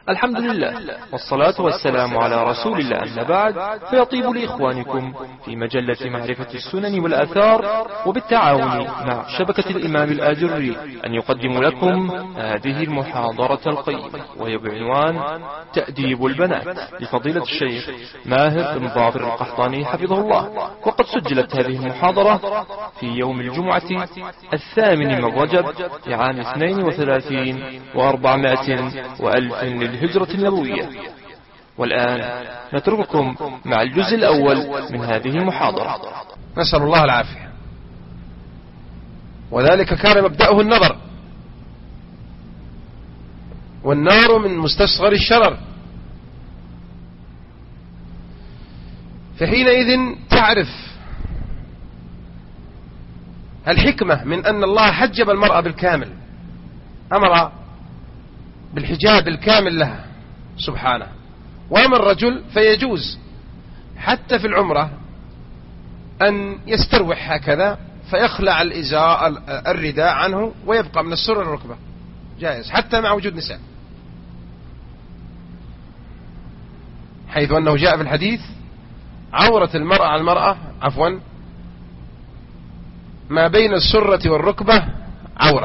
الحمد لله والصلاة والسلام على رسول الله، أما بعد، فيطيب لإخوانكم في مجلة معرفة السنن والآثار وبالتعاون مع شبكة الإمام الآجري أن يقدم لكم هذه المحاضرة القيمة، وهي بعنوان تأديب البنات لفضيلة الشيخ ماهر بن ظافر القحطاني حفظه الله. وقد سجلت هذه المحاضرة في يوم الجمعة 8 من رجب لعام 32 و400 وألف للهجرة النبوية. والآن نترككم مع الجزء الأول من هذه المحاضرة. نسأل الله العافية. وذلك كان مبدأه النظر، والنار من مستصغر الشرر، فحينئذ تعرف الحكمة من أن الله حجب المرأة بالكامل، أمر بالحجاب الكامل لها سبحانه. وأما الرجل فيجوز حتى في العمرة أن يستروح هكذا فيخلع الرداء عنه ويبقى من السرة الركبة، جائز حتى مع وجود نساء، حيث أنه جاء في الحديث عورة المرأة على المرأة ما بين السرة والركبة عورة،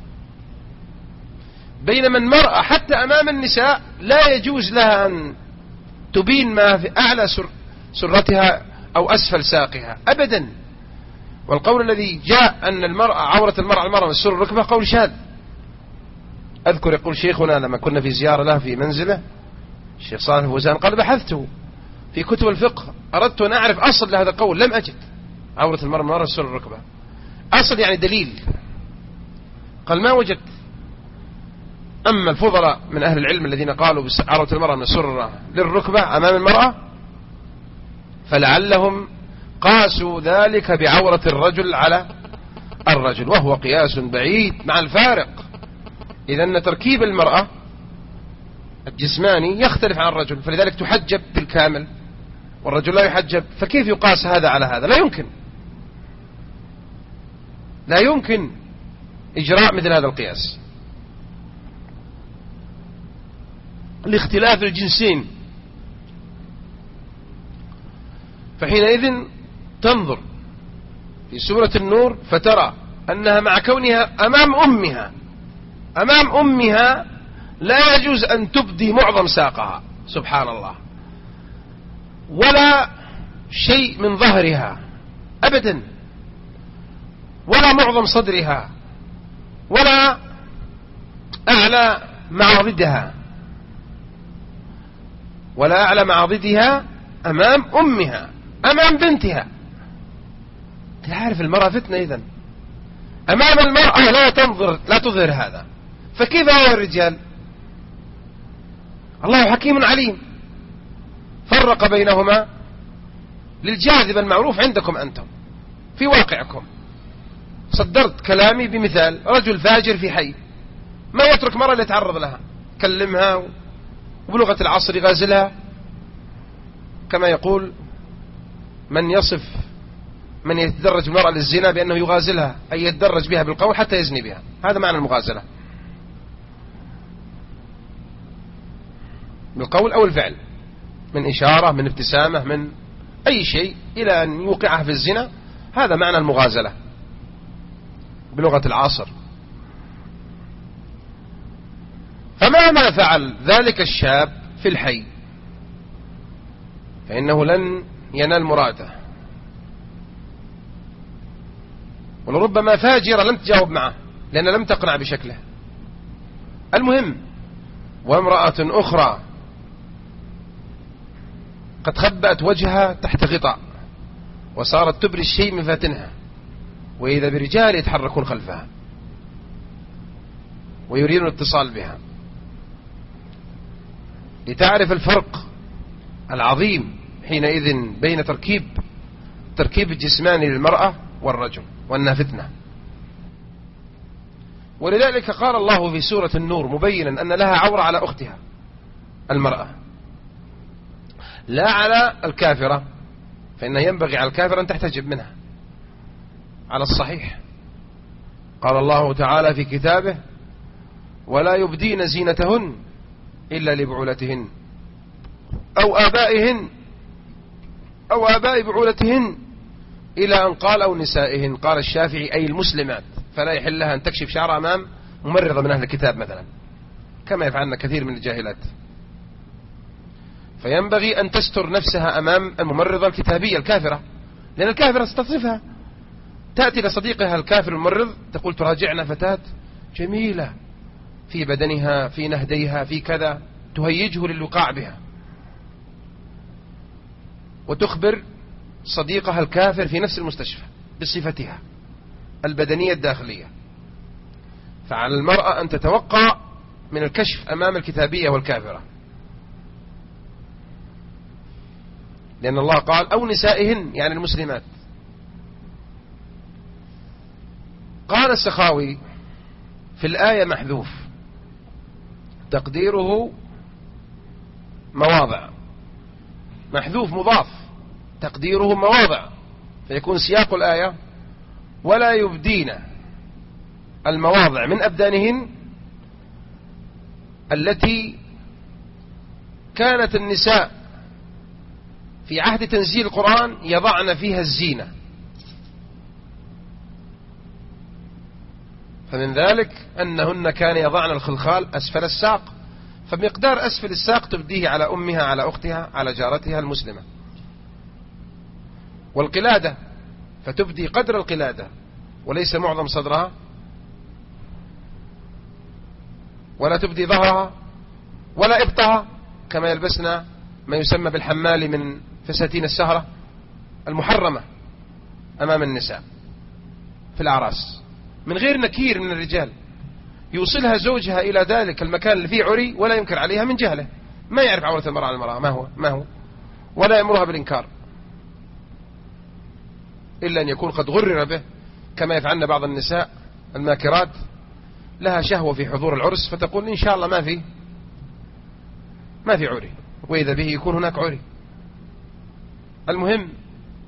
بينما المرأة حتى أمام النساء لا يجوز لها أن تبين ما في أعلى سرتها أو أسفل ساقها أبدا. والقول الذي جاء أن عورة المرأة على المرأة من السرة والركبة قول شاذ. أذكر يقول شيخنا لما كنا في زيارة له في منزله الشيخ صالح الفوزان قال بحثته في كتب الفقه، أردت أن أعرف أصل لهذا القول، لم أجد عورة المرأة من السرة والركبة أصل، يعني دليل، قال ما وجدت. أما الفضلاء من أهل العلم الذين قالوا بعورة المرأة من السرة للركبة أمام المرأة فلعلهم قاسوا ذلك بعورة الرجل على الرجل، وهو قياس بعيد مع الفارق، إذا أن تركيب المرأة الجسماني يختلف عن الرجل، فلذلك تحجب بالكامل والرجل لا يحجب، فكيف يقاس هذا على هذا؟ لا يمكن إجراء مثل هذا القياس لاختلاف الجنسين. فحينئذ تنظر في سورة النور فترى أنها مع كونها أمام أمها لا يجوز أن تبدي معظم ساقها سبحان الله، ولا شيء من ظهرها أبدا، ولا معظم صدرها، ولا أعلى معاضدها أمام أمها، أمام بنتها. تعرف المرأة فتنة إذن، أمام المرأة لا تظهر هذا، فكيف هو الرجال؟ الله حكيم عليم، فرق بينهما للجاذب المعروف عندكم أنتم في واقعكم. صدرت كلامي بمثال رجل فاجر في حي ما يترك مرة يتعرض لها، كلمها وبلغة العصر يغازلها، كما يقول من يتدرج المرأة للزنا بأنه يغازلها، أي يتدرج بها بالقول حتى يزني بها، هذا معنى المغازلة، بالقول أو الفعل، من إشارة، من ابتسامة، من أي شيء إلى أن يوقعها في الزنا، هذا معنى المغازلة بلغة العصر. فمهما فعل ذلك الشاب في الحي فإنه لن ينال مراده، ولربما فاجرة لن تجاوب معه لأن لم تقنع بشكله. المهم، وامرأة أخرى قد خبأت وجهها تحت غطاء وصارت تبري الشيء من فاتنها، وإذا برجال يتحركون خلفها ويريدون الاتصال بها، لتعرف الفرق العظيم حينئذ بين تركيب الجسماني للمرأة والرجل، وأنها فتنة. ولذلك قال الله في سورة النور مبينا أن لها عورة على أختها المرأة، لا على الكافرة، فإنه ينبغي على الكافرة أن تحتجب منها على الصحيح. قال الله تعالى في كتابه ولا يبدين زينتهن إلا لبعولتهن أو آبائهن أو آباء بعولتهن، إلى أن قال أو نسائهن. قال الشافعي أي المسلمات، فلا يحل لها أن تكشف شعرها أمام ممرضة من أهل الكتاب مثلا، كما يفعلن كثير من الجاهلات. فينبغي أن تستر نفسها أمام الممرضة الكتابية الكافرة، لأن الكافرة ستصفها. تأتي لصديقها الكافر الممرض تقول تراجعنا فتاة جميلة في بدنها، في نهديها، في كذا، تهيجه للوقاع بها، وتخبر صديقها الكافر في نفس المستشفى بصفتها البدنية الداخلية. فعلى المرأة أن تتوقع من الكشف أمام الكتابية والكافرة، لأن الله قال أو نسائهن يعني المسلمات. قال السخاوي في الآية محذوف تقديره مواضع، محذوف مضاف تقديره مواضع، فيكون سياق الآية ولا يبدين المواضع من أبدانهن التي كانت النساء في عهد تنزيل القرآن يضعن فيها الزينة. فمن ذلك أنهن كان يضعن الخلخال أسفل الساق، فمقدار أسفل الساق تبديه على أمها، على أختها، على جارتها المسلمة. والقلادة فتبدي قدر القلادة وليس معظم صدرها، ولا تبدي ظهرها ولا إبطها، كما يلبسنا ما يسمى بالحمال من فساتين السهرة المحرمة أمام النساء في الأعراس، من غير نكير من الرجال يوصلها زوجها إلى ذلك المكان اللي فيه عري ولا ينكر عليها من جهله، ما يعرف عورة المرأة عن المرأة ما هو ولا يأمرها بالإنكار، إلا أن يكون قد غرر به، كما يفعلن بعض النساء الماكرات لها شهوة في حضور العرس فتقول إن شاء الله ما في عري، وإذا به يكون هناك عري. المهم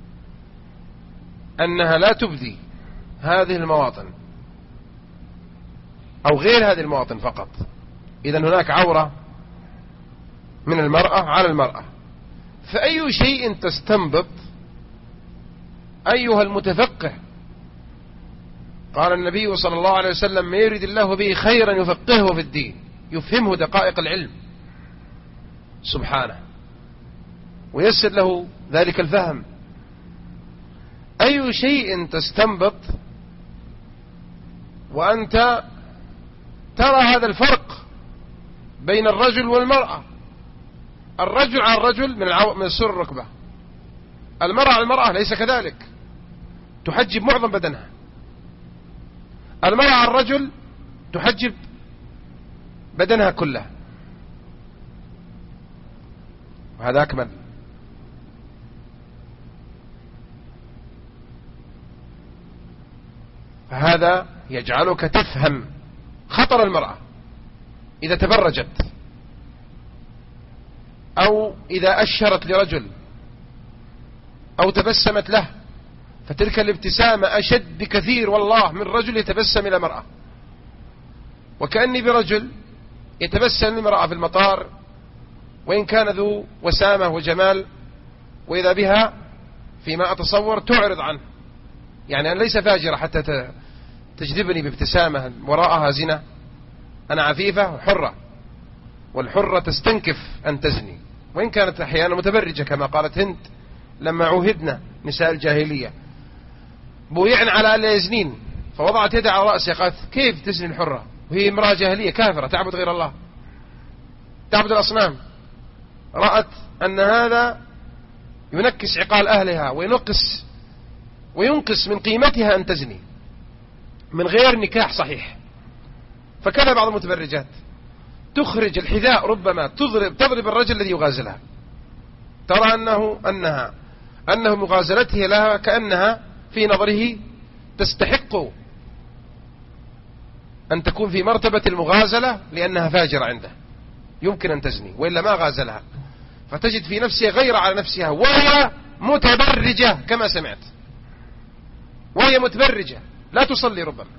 أنها لا تبدي هذه المواطن أو غير هذه المواطن فقط. إذن هناك عورة من المرأة على المرأة. فأي شيء تستنبط أيها المتفقه، قال النبي صلى الله عليه وسلم ما يريد الله به خيرا يفقهه في الدين، يفهمه دقائق العلم سبحانه ويسر له ذلك الفهم. أي شيء تستنبط وأنت ترى هذا الفرق بين الرجل والمرأة، الرجل على الرجل من سر الركبة، المرأة على المرأة ليس كذلك، تحجب معظم بدنها. المرأة على الرجل تحجب بدنها كله، وهذا أكمل. فهذا يجعلك تفهم خطر المرأة إذا تبرجت أو إذا أشرت لرجل أو تبسمت له، فتلك الابتسامة أشد بكثير والله من رجل يتبسم إلى مرأة. وكأني برجل يتبسم لمرأة في المطار وإن كان ذو وسامة وجمال، وإذا بها فيما أتصور تعرض عنه، يعني أنا ليس فاجرة حتى تجذبني بابتسامة وراءها زنا، أنا عفيفة وحرة، والحرة تستنكف أن تزني، وإن كانت أحيانا متبرجة كما قالت هند لما عوهدنا نساء الجاهلية بويعن على ألا يزنين، فوضعت يدها على رأسها قالت كيف تزني الحرة وهي امرأة جاهلية كافرة تعبد غير الله، تعبد الأصنام. رأت أن هذا ينكس عقال أهلها وينقص من قيمتها أن تزني من غير نكاح صحيح. فكذا بعض المتبرجات تخرج الحذاء، ربما تضرب الرجل الذي يغازلها، ترى أنه مغازلته لها كأنها في نظره تستحق أن تكون في مرتبة المغازلة لأنها فاجرة عنده، يمكن أن تزني وإلا ما غازلها، فتجد في نفسها غيرة على نفسها وهي متبرجة كما سمعت، وهي متبرجة لا تصلي ربما.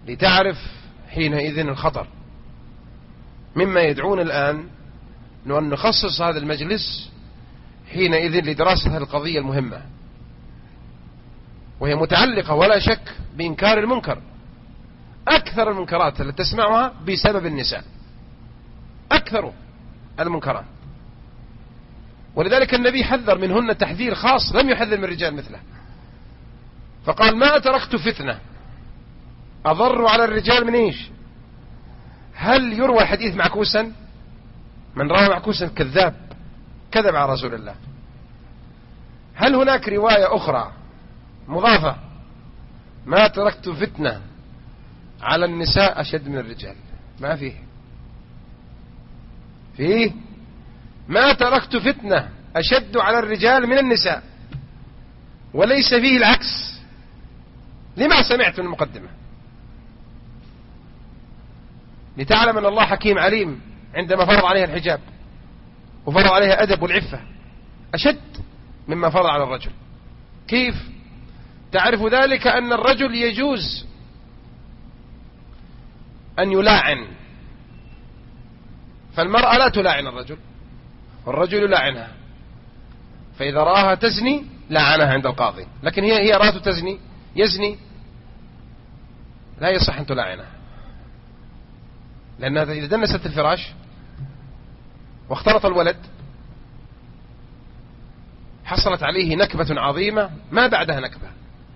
لتعرف حينئذ الخطر. مما يدعون الآن أن نخصص هذا المجلس حينئذ لدراسة هذه القضية المهمة، وهي متعلقة ولا شك بإنكار المنكر. أكثر المنكرات التي تسمعها بسبب النساء، أكثر المنكرات، ولذلك النبي حذر منهن تحذير خاص لم يحذر من الرجال مثله، فقال ما تركت فتنة أضر على الرجال من إيش؟ هل يروى الحديث معكوسا؟ من روى معكوسا كذاب، كذب على رسول الله. هل هناك رواية أخرى مضافة ما تركت فتنة على النساء أشد من الرجال؟ ما فيه ما تركت فتنة أشد على الرجال من النساء، وليس فيه العكس. لما سمعت من المقدمة؟ لتعلم أن الله حكيم عليم عندما فرض عليها الحجاب وفرض عليها أدب والعفة أشد مما فرض على الرجل. كيف تعرف ذلك؟ أن الرجل يجوز أن يلاعن، فالمرأة لا تلاعن الرجل والرجل يلاعنها، فإذا رآها تزني لعنها عند القاضي، لكن هي رأته يزني لا يصح أن تلاعنها، لأنها إذا دنست الفراش واختلط الولد حصلت عليه نكبة عظيمة ما بعدها نكبة.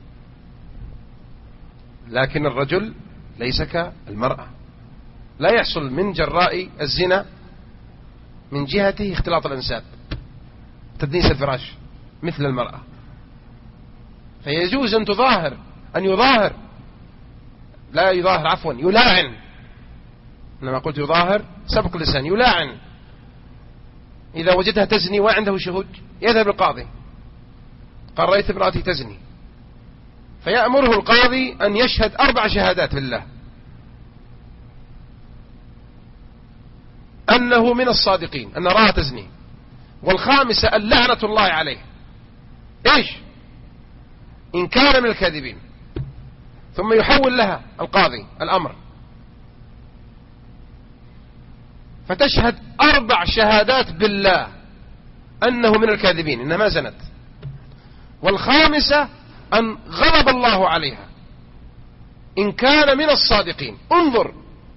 لكن الرجل ليس كالمرأة، لا يحصل من جراء الزنا من جهته اختلاط الأنساب تدنيس الفراش مثل المرأة، فيجوز أن يظاهر لا يظاهر عفوا يلاعن، إنما قلت يظاهر سبق اللسان، يلاعن. إذا وجدها تزني وعنده شهود يذهب القاضي قال رأيت امرأتي تزني، فيأمره القاضي أن يشهد 4 شهادات بالله أنه من الصادقين أن رأى تزني، والخامسة اللعنة الله عليه إيش إن كان من الكاذبين، ثم يحول لها القاضي الأمر فتشهد 4 شهادات بالله أنه من الكاذبين إنها ما زنت، والخامسة أن غضب الله عليها إن كان من الصادقين. انظر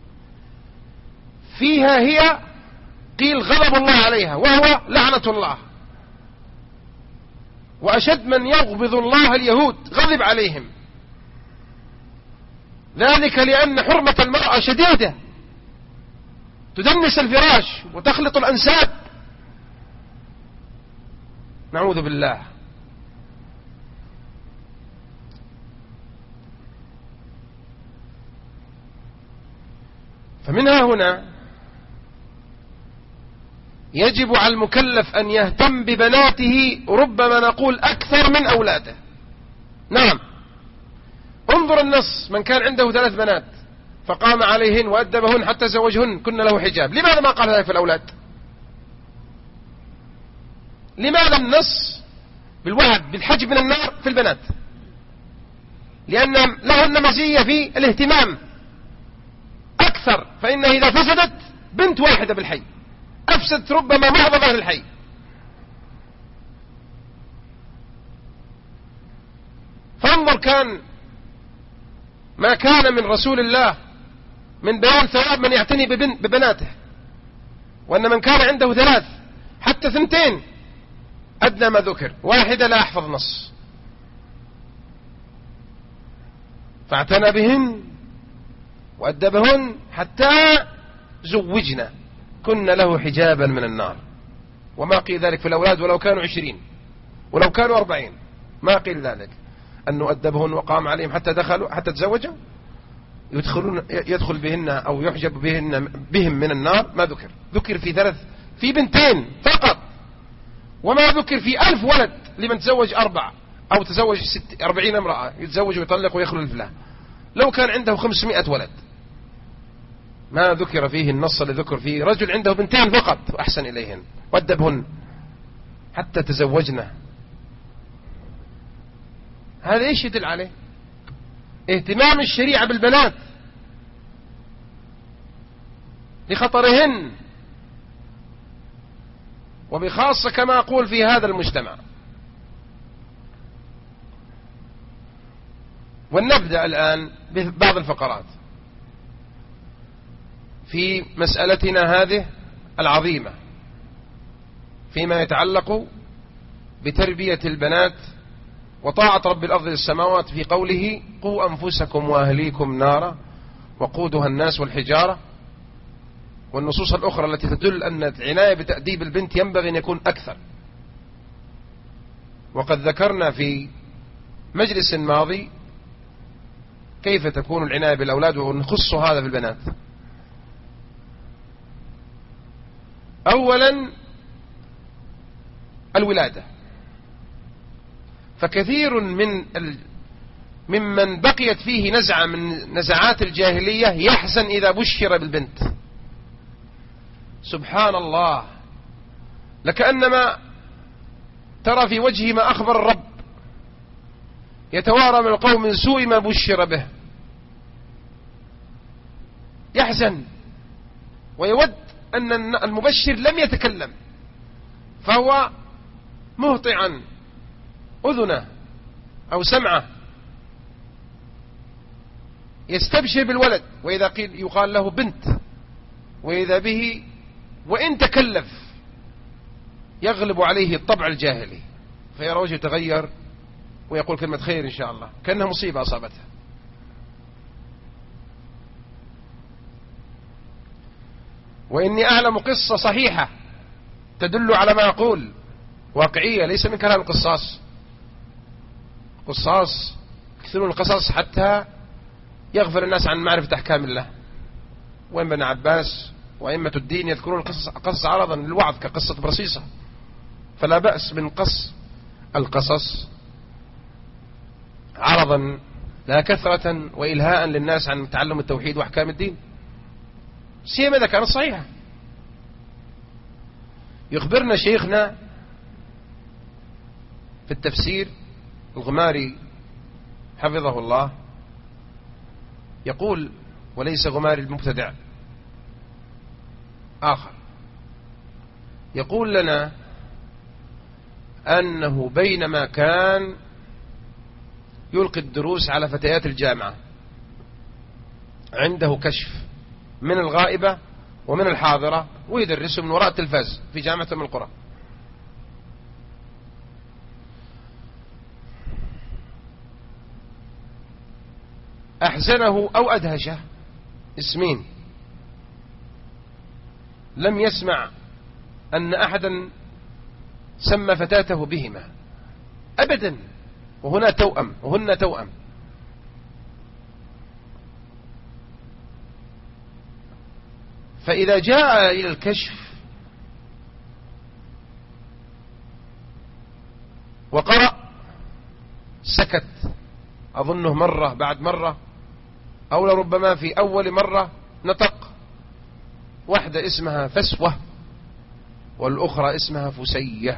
فيها هي قيل غضب الله عليها وهو لعنة الله، وأشد من يغضب الله اليهود غضب عليهم، ذلك لأن حرمة المرأة شديدة تدنس الفراش وتخلط الأنساب، نعوذ بالله. فمنها هنا يجب على المكلف أن يهتم ببناته، ربما نقول أكثر من أولاده. نعم، انظر النص: من كان عنده 3 بنات فقام عليهن وأدبهن حتى زوجهن كن له حجاب. لماذا ما قال ذلك في الأولاد؟ لماذا النص بالوعد بالحجب من النار في البنات؟ لأن لهن مزية في الاهتمام أكثر، فإنه إذا فسدت بنت واحدة بالحي أفسدت ربما معظم أهل الحي. فانظر ما كان من رسول الله من بيان ثواب من يعتني ببناته، وأن من كان عنده 3 حتى 2 أدنى ما ذكر، 1 لا أحفظ نص، فاعتنى بهن وأدبهن حتى زوجنا كن له حجابا من النار. وما قيل ذلك في الأولاد ولو كانوا 20 ولو كانوا 40، ما قيل ذلك أنه أدبهن وقام عليهم حتى تزوجوا يدخل بهن أو يحجب بهم من النار. ما ذكر في 3 في 2 فقط، وما ذكر في 1000 ولد لمن تزوج 4 أو تزوج 40 امرأة يتزوج ويطلق ويخلف له. لو كان عنده 500 ولد ما ذكر فيه النص اللي ذكر فيه رجل عنده 2 فقط وأحسن إليهن وأدبهن حتى تزوجنا. هذا إيش يدل عليه؟ اهتمام الشريعة بالبنات لخطرهن، وبخاصة كما أقول في هذا المجتمع. ولنبدأ الآن ببعض الفقرات في مسألتنا هذه العظيمة فيما يتعلق بتربية البنات وطاعة رب الأرض والسماوات في قوله: قوا أنفسكم وأهليكم نارا وقودها الناس والحجارة، والنصوص الأخرى التي تدل أن العناية بتأديب البنت ينبغي أن يكون أكثر. وقد ذكرنا في مجلس ماضي كيف تكون العناية بالأولاد، ونخص هذا في البنات. أولا الولادة، فكثير ممن بقيت فيه نزعة من نزعات الجاهلية يحزن إذا بشر بالبنت. سبحان الله، لكأنما ترى في وجهه ما أخبر الرب، يتوارى من القوم من سوء ما بشر به، يحزن ويود أن المبشر لم يتكلم، فهو مهطعا أذنه أو سمعه، يستبشر بالولد، وإذا قيل يقال له بنت، وإذا به وإن تكلف يغلب عليه الطبع الجاهلي، فيرى وجهه يتغير ويقول كلمة خير إن شاء الله، كأنها مصيبة أصابتها. وإني أعلم قصة صحيحة تدل على ما أقول، واقعية ليس من كلام القصاص. قصاص يكثرون القصص حتى يغفل الناس عن معرفة أحكام الله. وإن ابن عباس وأئمة الدين يذكرون القصص عرضا للوعظ كقصة برصيصة، فلا بأس من قص القصص عرضا لا كثرة وإلهاء للناس عن تعلم التوحيد وأحكام الدين، سيما إذا كانت صحيحة. يخبرنا شيخنا في التفسير الغماري حفظه الله، يقول: وليس غماري المبتدع، آخر، يقول لنا أنه بينما كان يلقي الدروس على فتيات الجامعة عنده كشف من الغائبة ومن الحاضرة، ويدرسه من وراء التلفاز في جامعة من القرى. أحزنه أو أدهشه اسمين، لم يسمع أن أحدا سمى فتاته بهما أبدا، وهن توأم. فإذا جاء إلى الكشف وقرأ سكت، أظنه مرة بعد مرة، أو لربما في أول مرة نطق. واحدة اسمها فسوة والأخرى اسمها فسية،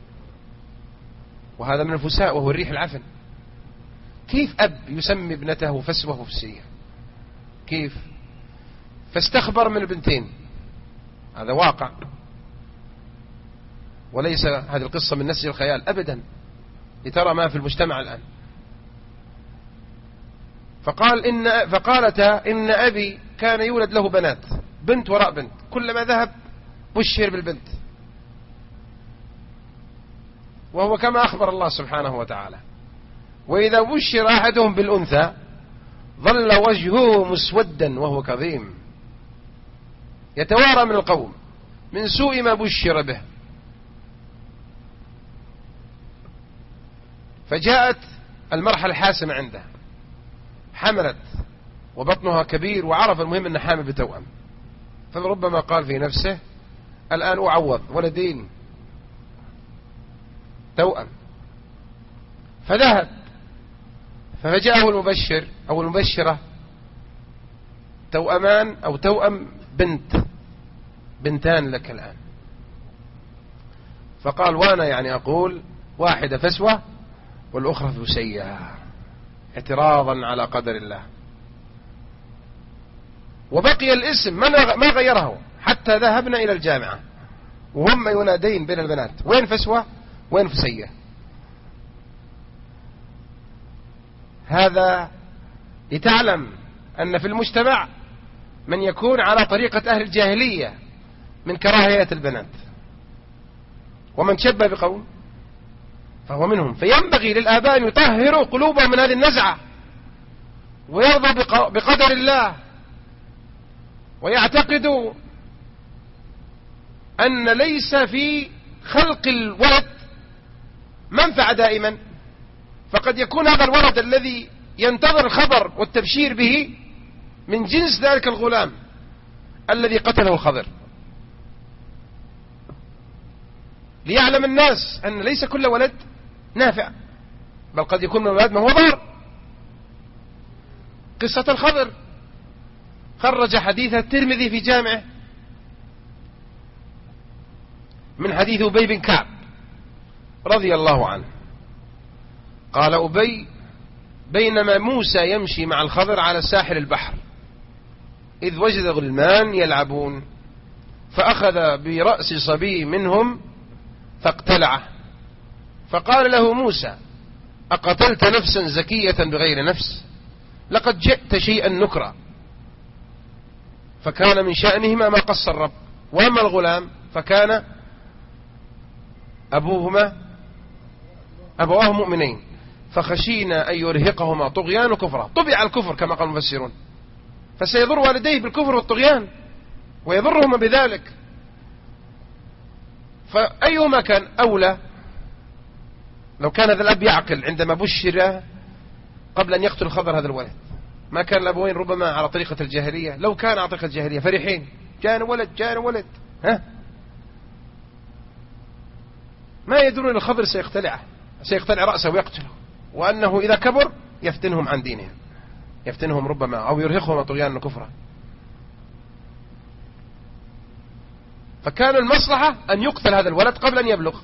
وهذا من الفساء وهو الريح العفن. كيف أب يسمي ابنته فسوة وفسية؟ كيف؟ فاستخبر من البنتين، هذا واقع وليس هذه القصة من نسج الخيال أبدا، لترى ما في المجتمع الآن. فقالتا إن أبي كان يولد له بنات، بنت وراء بنت، كلما ذهب بشر بالبنت، وهو كما أخبر الله سبحانه وتعالى: وإذا بشر أحدهم بالأنثى ظل وجهه مسودا وهو كظيم يتوارى من القوم من سوء ما بشر به. فجاءت المرحلة الحاسمة عنده، حملت وبطنها كبير، وعرف المهم أن حامل بتوأم، فربما قال في نفسه: الآن أعوض ولدين توأم. فذهب ففجأه المبشر أو المبشرة توأمان أو توأم بنتان لك الآن. فقال: وأنا يعني أقول واحدة فسوة والأخرى فسية، اعتراضا على قدر الله. وبقي الاسم ما غيره حتى ذهبنا إلى الجامعة وهم ينادين بين البنات: وين فسوة وين فسية. هذا لتعلم أن في المجتمع من يكون على طريقة أهل الجاهلية من كراهية البنات، ومن شبه بقوم فهو منهم. فينبغي للآباء أن يطهروا قلوبهم من هذه النزعة ويرضوا بقدر الله، ويعتقدوا أن ليس في خلق الولد منفعة دائما، فقد يكون هذا الولد الذي ينتظر الخبر والتبشير به من جنس ذلك الغلام الذي قتله الخضر. ليعلم الناس أن ليس كل ولد نافع، بل قد يكون من الولد ما هو ضار. قصة الخضر خرج حديث الترمذي في جامعه من حديث أبي بن كعب رضي الله عنه قال: أبي: بينما موسى يمشي مع الخضر على ساحل البحر إذ وجد غلمان يلعبون، فأخذ برأس صبي منهم فاقتلعه، فقال له موسى: أقتلت نفسا زكية بغير نفس؟ لقد جئت شيئا نكرا. فكان من شأنهما ما قص الرب. وأما الغلام فكان أبواه مؤمنين فخشينا أن يرهقهما طغيان وكفرا. طبع الكفر كما قال المفسرون، فسيضر والديه بالكفر والطغيان ويضرهما بذلك. فأيهما كان أولى؟ لو كان هذا الأب يعقل عندما بشر قبل أن يقتل الخضر هذا الولد، ما كان الأبوين ربما على طريقة الجاهلية. لو كان على طريقة الجاهلية فرحين: جاءنا ولد، ما يدرون أن الخضر سيقتلع رأسه ويقتله، وأنه إذا كبر يفتنهم عن دينهم، يفتنهم ربما أو يرهقهم طغيانا وكفرا. فكان المصلحة أن يقتل هذا الولد قبل أن يبلغ.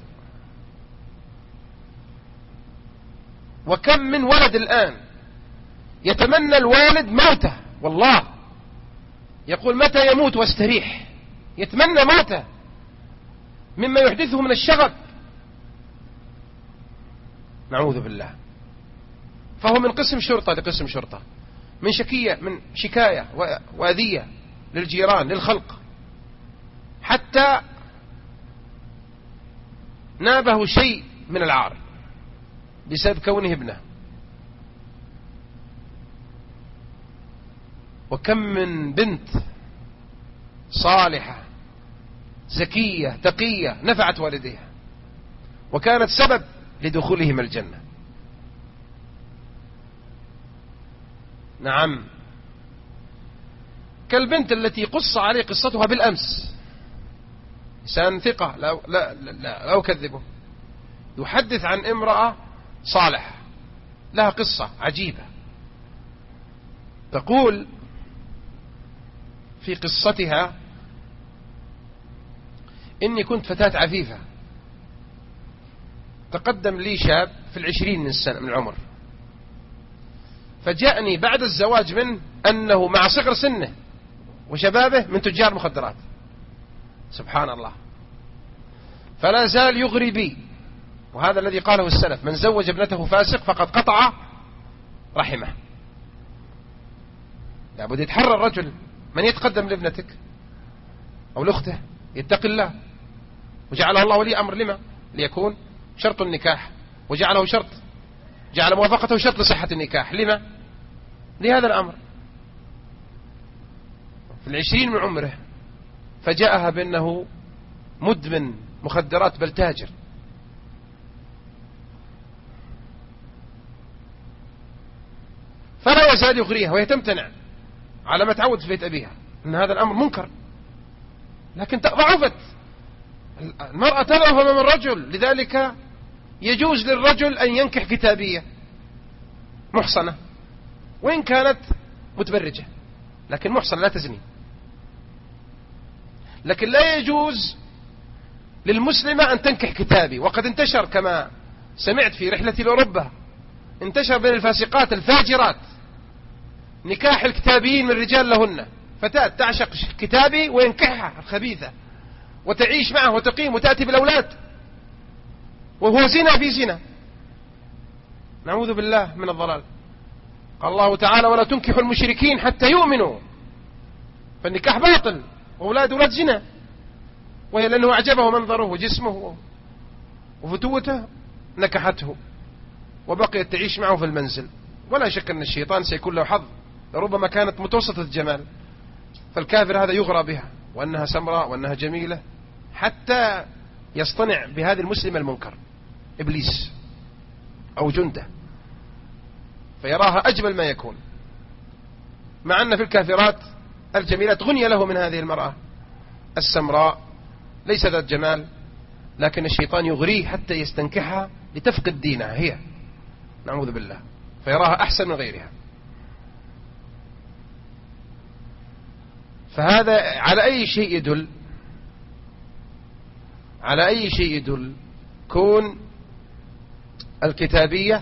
وكم من ولد الآن يتمنى الوالد موته، والله يقول: متى يموت واستريح، يتمنى موته مما يحدثه من الشغب، نعوذ بالله. فهو من قسم شرطة لقسم شرطة، من شكاية وأذية للجيران للخلق، حتى نابه شيء من العار بسبب كونه ابنه. وكم من بنت صالحة زكية تقية نفعت والديها وكانت سبب لدخولهم الجنة. نعم، كالبنت التي قص عليه قصتها بالأمس، إنسان ثقة لا أكذبه، يحدث عن امرأة صالحة لها قصة عجيبة. تقول في قصتها: إني كنت فتاة عفيفة، تقدم لي شاب في 20 من السنة من العمر، فجاءني بعد الزواج منه أنه مع صغر سنه وشبابه من تجار مخدرات، سبحان الله، فلا زال يغري بي. وهذا الذي قاله السلف: من زوج ابنته فاسق فقد قطع رحمه. لابد يتحرى الرجل من يتقدم لابنتك أو لأخته، يتقي الله، وجعله الله ولي أمر. لما؟ ليكون شرط النكاح، وجعله شرط، جعل موافقته شرط لصحة النكاح. لما؟ لهذا الأمر. في 20 من عمره فجاءها بأنه مدمن مخدرات بل تاجر. فلا يزال يغريها وهي تمتنع على ما تعود في بيت أبيها أن هذا الأمر منكر، لكن ضعفت المرأة، تضعف أمام الرجل. لذلك يجوز للرجل أن ينكح كتابية محصنة وإن كانت متبرجة، لكن محصنة لا تزني. لكن لا يجوز للمسلمة أن تنكح كتابي. وقد انتشر كما سمعت في رحلتي لأوروبا، انتشر بين الفاسقات الفاجرات نكاح الكتابيين من رجال لهن، فتاة تعشق كتابي وينكحها الخبيثة وتعيش معه وتقيم وتأتي بالأولاد، وهو زنا في زنا. نعوذ بالله من الضلال. قال الله تعالى: ولا تنكحوا المشركين حتى يؤمنوا. فالنكاح باطل وأولاد زنا، وهي لأنه أعجبه منظره وجسمه وفتوته نكحته وبقيت تعيش معه في المنزل. ولا شك أن الشيطان سيكون له حظ، لربما كانت متوسطة الجمال، فالكافر هذا يغرى بها وأنها سمراء وأنها جميلة حتى يصطنع بهذه المسلمة المنكر، إبليس أو جنده، فيراها أجمل ما يكون، مع أن في الكافرات الجميلات غني له من هذه المرأة السمراء ليس ذات جمال، لكن الشيطان يغريه حتى يستنكحها لتفقد دينها هي، نعوذ بالله، فيراها أحسن من غيرها. فهذا على أي شيء يدل؟ على أي شيء يدل؟ كون الكتابية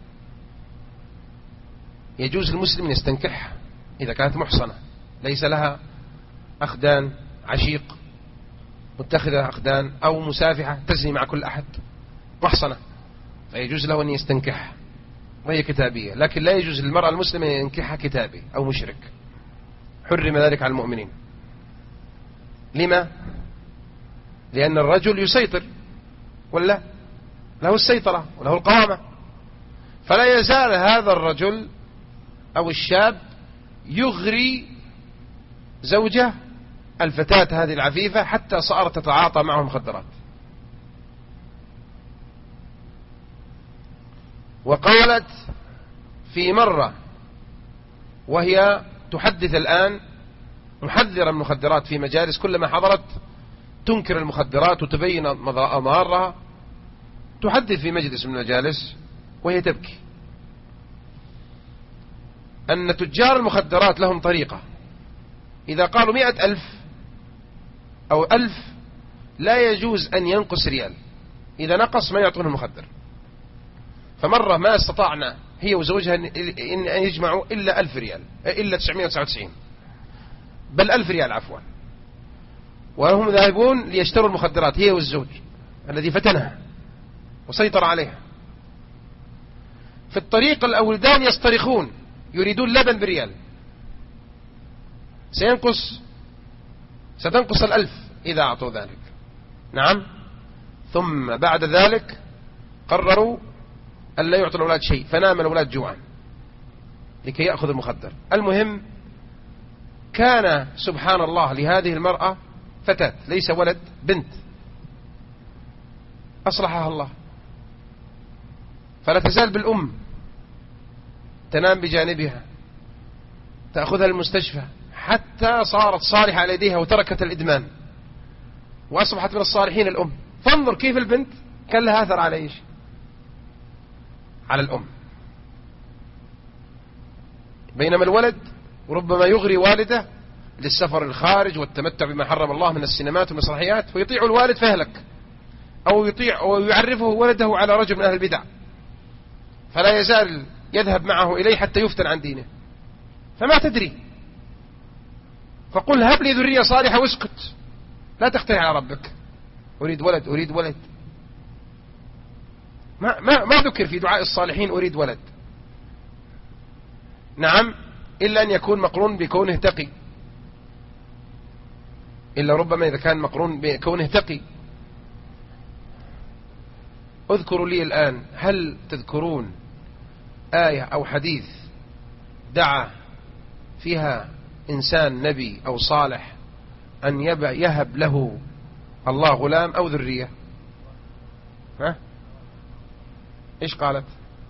يجوز المسلم يستنكحها إذا كانت محصنة ليس لها أخدان، عشيق متخذة أخدان، أو مسافحة تزني مع كل أحد، محصنة، فيجوز له أن يستنكحها وهي كتابية. لكن لا يجوز للمرأة المسلمة أن ينكحها كتابي أو مشرك، حرم ذلك على المؤمنين. لما؟ لأن الرجل يسيطر ولا له السيطرة وله القوامة، فلا يزال هذا الرجل أو الشاب يغري زوجة الفتاة هذه العفيفة حتى صارت تتعاطى معه مخدرات. وقالت في مرة وهي تحدث الآن محذرة من المخدرات في مجالس، كلما حضرت تنكر المخدرات وتبين أضرارها، تحدث في مجلس من المجالس وهي تبكي أن تجار المخدرات لهم طريقة، إذا قالوا 100,000 أو 1000 لا يجوز أن ينقص ريال، إذا نقص ما يعطونه المخدر. فمرة ما استطعنا هي وزوجها أن يجمعوا إلا 1000 ريال، إلا 999، بل 1000 ريال عفوا، وهم ذاهبون ليشتروا المخدرات هي والزوج الذي فتنها وسيطر عليها. في الطريق الأولدان يصطرخون يريدون لبن بريال، ستنقص 1000 إذا أعطوا ذلك. نعم. ثم بعد ذلك قرروا أن لا يعطوا الأولاد شيء، فنام الأولاد جوعا لكي يأخذ المخدر. المهم كان سبحان الله لهذه المرأة فتاة، ليس ولد، بنت أصلحها الله، فلا تزال بالأم، تنام بجانبها، تأخذها للمستشفى، حتى صارت صالحة على يديها وتركت الإدمان وأصبحت من الصالحين الأم. فانظر كيف البنت كان لها أثر على إيش؟ على الأم. بينما الولد ربما يغري والده للسفر الخارج والتمتع بما حرم الله من السينمات والمسرحيات، ويطيع الوالد فيهلك، أو يعرفه ولده على رجل من أهل البدع، فلا يزال يذهب معه إليه حتى يفتن عن دينه، فما تدري. فقل هب لي ذرية صالحة واسكت، لا تقترح على ربك أريد ولد أريد ولد. ما ذكر في دعاء الصالحين أريد ولد. نعم، إلا أن يكون مقرون بكونه تقي، إلا ربما إذا كان مقرون بكونه تقي. اذكروا لي الآن، هل تذكرون آية أو حديث دعا فيها إنسان نبي أو صالح أن يهب له الله غلام أو ذرية؟ ها؟ إيش قالت؟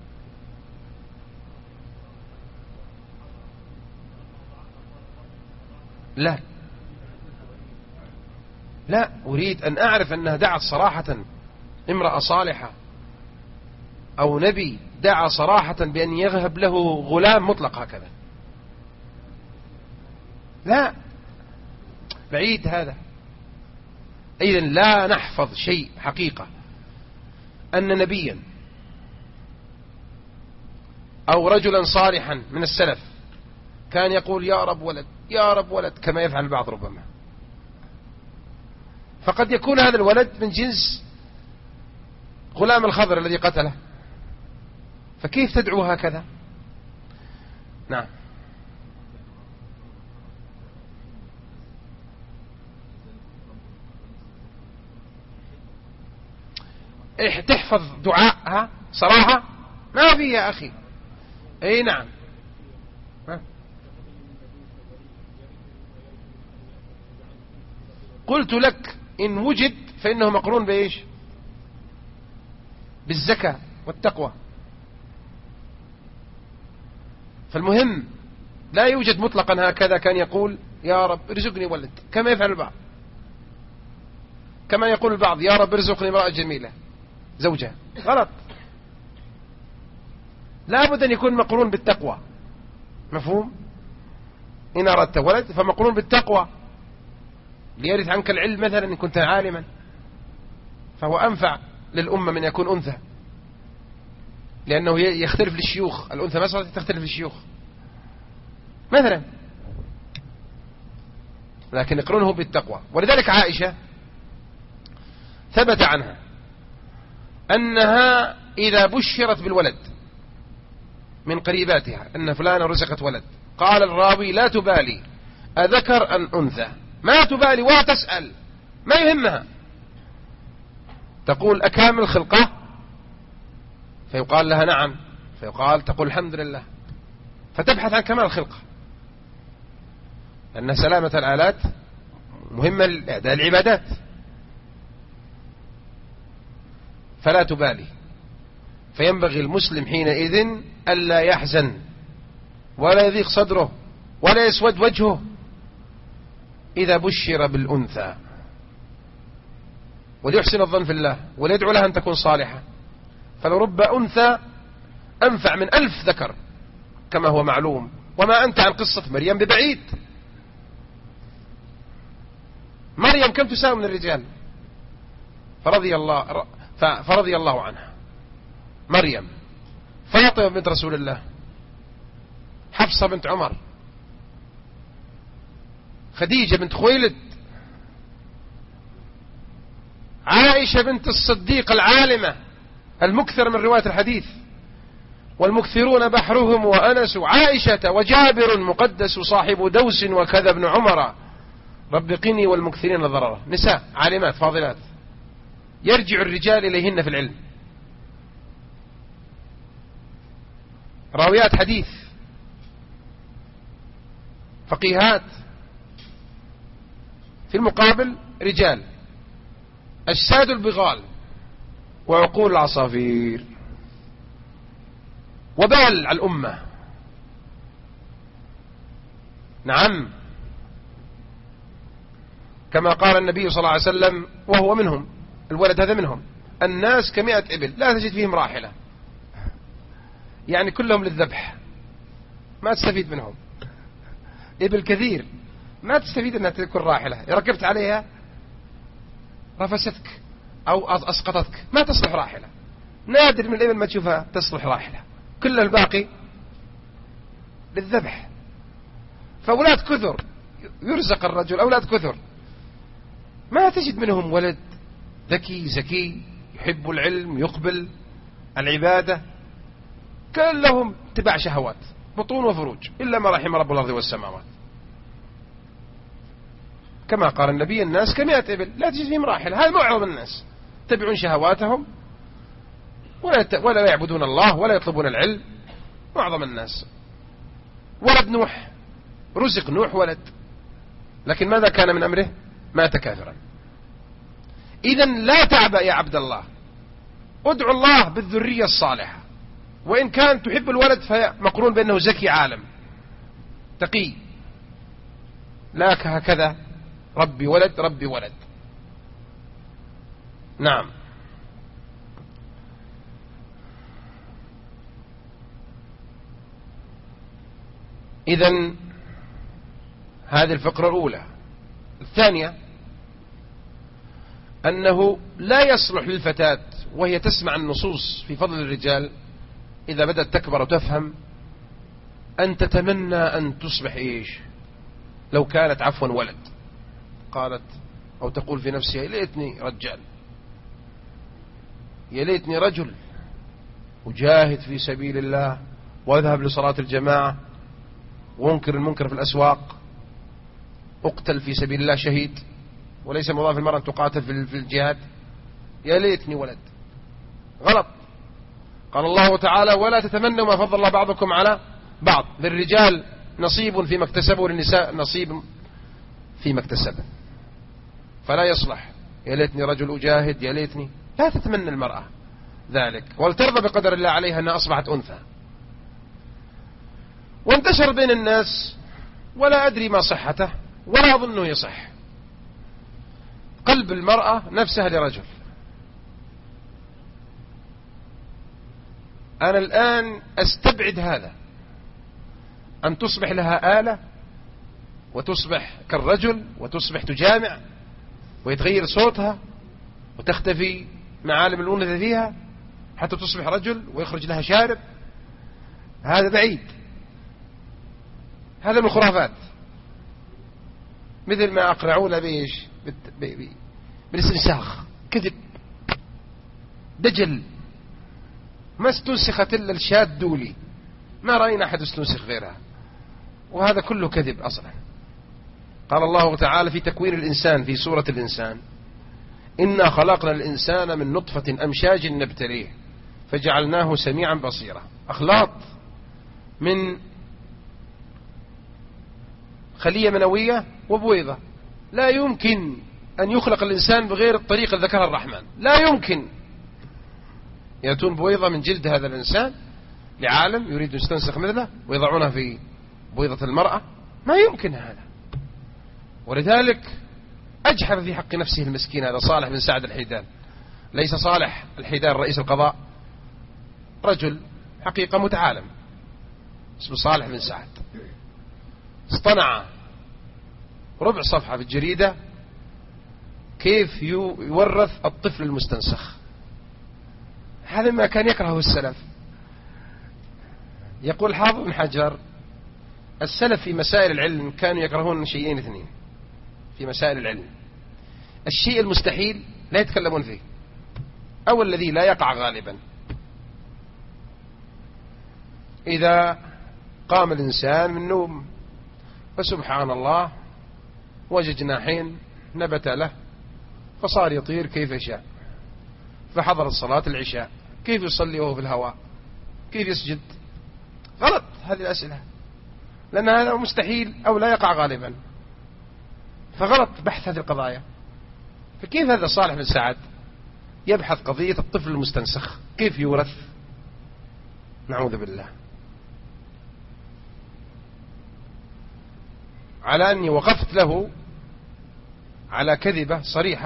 لا أريد أن أعرف أنها دعت صراحة، امرأة صالحة أو نبي دعا صراحة بأن يهب له غلام مطلق هكذا. لا، بعيد هذا. إذن لا نحفظ شيء حقيقة أن نبيا أو رجلا صالحا من السلف كان يقول يا رب ولد يا رب ولد، كما يفعل البعض ربما. فقد يكون هذا الولد من جنس غلام الخضر الذي قتله، فكيف تدعو هكذا؟ نعم. تحفظ دعاءها صراحة ما في يا أخي. أي نعم. قلت لك إن وجد فإنه مقرون بإيش؟ بالزكاة والتقوى. فالمهم لا يوجد مطلقا هكذا كان يقول يا رب ارزقني ولد كما يفعل البعض، كما يقول البعض يا رب ارزقني امرأة جميلة زوجة. غلط. لا بد أن يكون مقرون بالتقوى. مفهوم؟ إن أردت ولد فمقرون بالتقوى، ليرث عنك العلم مثلا إن كنت عالما، فهو أنفع للأمة من يكون أنثى، لأنه يختلف للشيوخ. الأنثى مثلا تختلف للشيوخ مثلا، لكن يقرونه بالتقوى. ولذلك عائشة ثبت عنها أنها إذا بشرت بالولد من قريباتها أن فلانة رزقت ولد، قال الراوي لا تبالي أذكر أم أنثى، ما تبالي ولا تسأل، ما يهمها، تقول أكامل خلقه، فيقال لها نعم، فيقال تقول الحمد لله، فتبحث عن كمال الخلقة، لأن سلامة الآلات مهمة لأداء العبادات. فلا تبالي. فينبغي المسلم حينئذ ألا يحزن ولا يضيق صدره ولا يسود وجهه إذا بشر بالأنثى، وليحسن الظن في الله وليدعو لها أن تكون صالحة، فلرب أنثى أنفع من 1000 ذكر كما هو معلوم. وما أنت عن قصة مريم ببعيد. مريم كم تساوي من الرجال؟ فرضي الله عنها. مريم، فاطمة بنت رسول الله، حفصة بنت عمر، خديجة بنت خويلد، عائشة بنت الصديق العالمة المكثر من رواية الحديث، والمكثرون بحرهم وأنس، عائشة وجابر مقدس صاحب دوس وكذا ابن عمر، رب قني والمكثرين ضرره. نساء عالمات فاضلات يرجع الرجال إليهن في العلم، راويات حديث، فقيهات. في المقابل رجال أجساد البغال وعقول العصافير وبال على الأمة. نعم، كما قال النبي صلى الله عليه وسلم وهو منهم، الولد هذا منهم، الناس ك100 إبل لا تجد فيهم راحلة، يعني كلهم للذبح، ما تستفيد منهم. إبل كثير ما تستفيد أنها تكون راحلة، ركبت عليها رفستك أو أسقطتك، ما تصلح راحلة. نادر من الإبل ما تشوفها تصلح راحلة، كل الباقي للذبح. فأولاد كثر يرزق الرجل، أولاد كثر ما تجد منهم ولد ذكي زكي يحب العلم يقبل العبادة، كلهم تبع شهوات بطون وفروج، إلا ما رحم رب الأرض والسماوات. كما قال النبي الناس ك100 إبل لا تجد فيهم راحلة. هذا معظم الناس تبعون شهواتهم ولا يعبدون الله ولا يطلبون العلم، معظم الناس. ولد نوح، رزق نوح ولد، لكن ماذا كان من أمره؟ مات كافرا. إذن لا تعبأ يا عبد الله، ادعو الله بالذرية الصالحة، وإن كان تحب الولد فمقرون بأنه زكي عالم تقي، لا هكذا ربي ولد ربي ولد. نعم. إذن هذه الفقرة الأولى. الثانية أنه لا يصلح للفتاة وهي تسمع النصوص في فضل الرجال إذا بدأت تكبر وتفهم أن تتمنى أن تصبح إيش؟ لو كانت عفوا ولد. قالت أو تقول في نفسها يا ليتني رجال، يا ليتني رجل أجاهد في سبيل الله وأذهب لصلاة الجماعة وأنكر المنكر في الأسواق، أقتل في سبيل الله شهيد، وليس مضاف المرأة أن تقاتل في الجهاد. يا ليتني ولد. غلط. قال الله تعالى ولا تتمنوا ما فضل الله بعضكم على بعض، للرجال نصيب فيما اكتسبوا وللنساء نصيب فيما اكتسبوا. فلا يصلح يا ليتني رجل أجاهد، يا ليتني. لا تتمنى المرأة ذلك، ولترضى بقدر الله عليها أنها أصبحت أنثى. وانتشر بين الناس ولا أدري ما صحته ولا أظنه يصح، قلب المرأة نفسها لرجل. أنا الآن أستبعد هذا، أن تصبح لها آلة وتصبح كالرجل وتصبح تجامع ويتغير صوتها وتختفي معالم الأنثى فيها حتى تصبح رجل ويخرج لها شارب. هذا بعيد، هذا من الخرافات، مثل ما أقرعونا بإيش بالاستنساخ، كذب دجل. ما استنسخت إلا الشاة دولي، ما رأينا أحد استنسخ غيرها، وهذا كله كذب أصلا. قال الله تعالى في تكوين الإنسان في سورة الإنسان إنا خلقنا الإنسان من نطفة أمشاج نبتليه فجعلناه سميعا بصيرا. أخلاط من خلية منوية وبويضة. لا يمكن أن يخلق الإنسان بغير الطريقة اللي ذكرها الرحمن، لا يمكن. يأتون بويضة من جلد هذا الإنسان لعالم يريد يستنسخ مثله ويضعونها في بويضة المرأة، ما يمكن هذا. ولذلك أجحف في حق نفسه المسكين هذا صالح بن سعد الحيدان. ليس صالح الحيدان رئيس القضاء، رجل حقيقة متعالم اسمه صالح بن سعد، اصطنع ربع صفحة في الجريدة كيف يورث الطفل المستنسخ. هذا ما كان يكرهه السلف. يقول الحافظ بن حجر السلف في مسائل العلم كانوا يكرهون شيئين اثنين في مسائل العلم: الشيء المستحيل لا يتكلمون فيه، أو الذي لا يقع غالبا. إذا قام الإنسان من النوم فسبحان الله وجد جناحين نبت له فصار يطير كيف يشاء، فحضرت صلاة العشاء، كيف يصلي وهو في الهواء، كيف يسجد؟ غلط هذه الأسئلة، لأن هذا مستحيل أو لا يقع غالبا، فغلط بحث هذه القضايا. فكيف هذا صالح بن سعد يبحث قضية الطفل المستنسخ كيف يورث؟ نعوذ بالله. على أني وقفت له على كذبة صريحة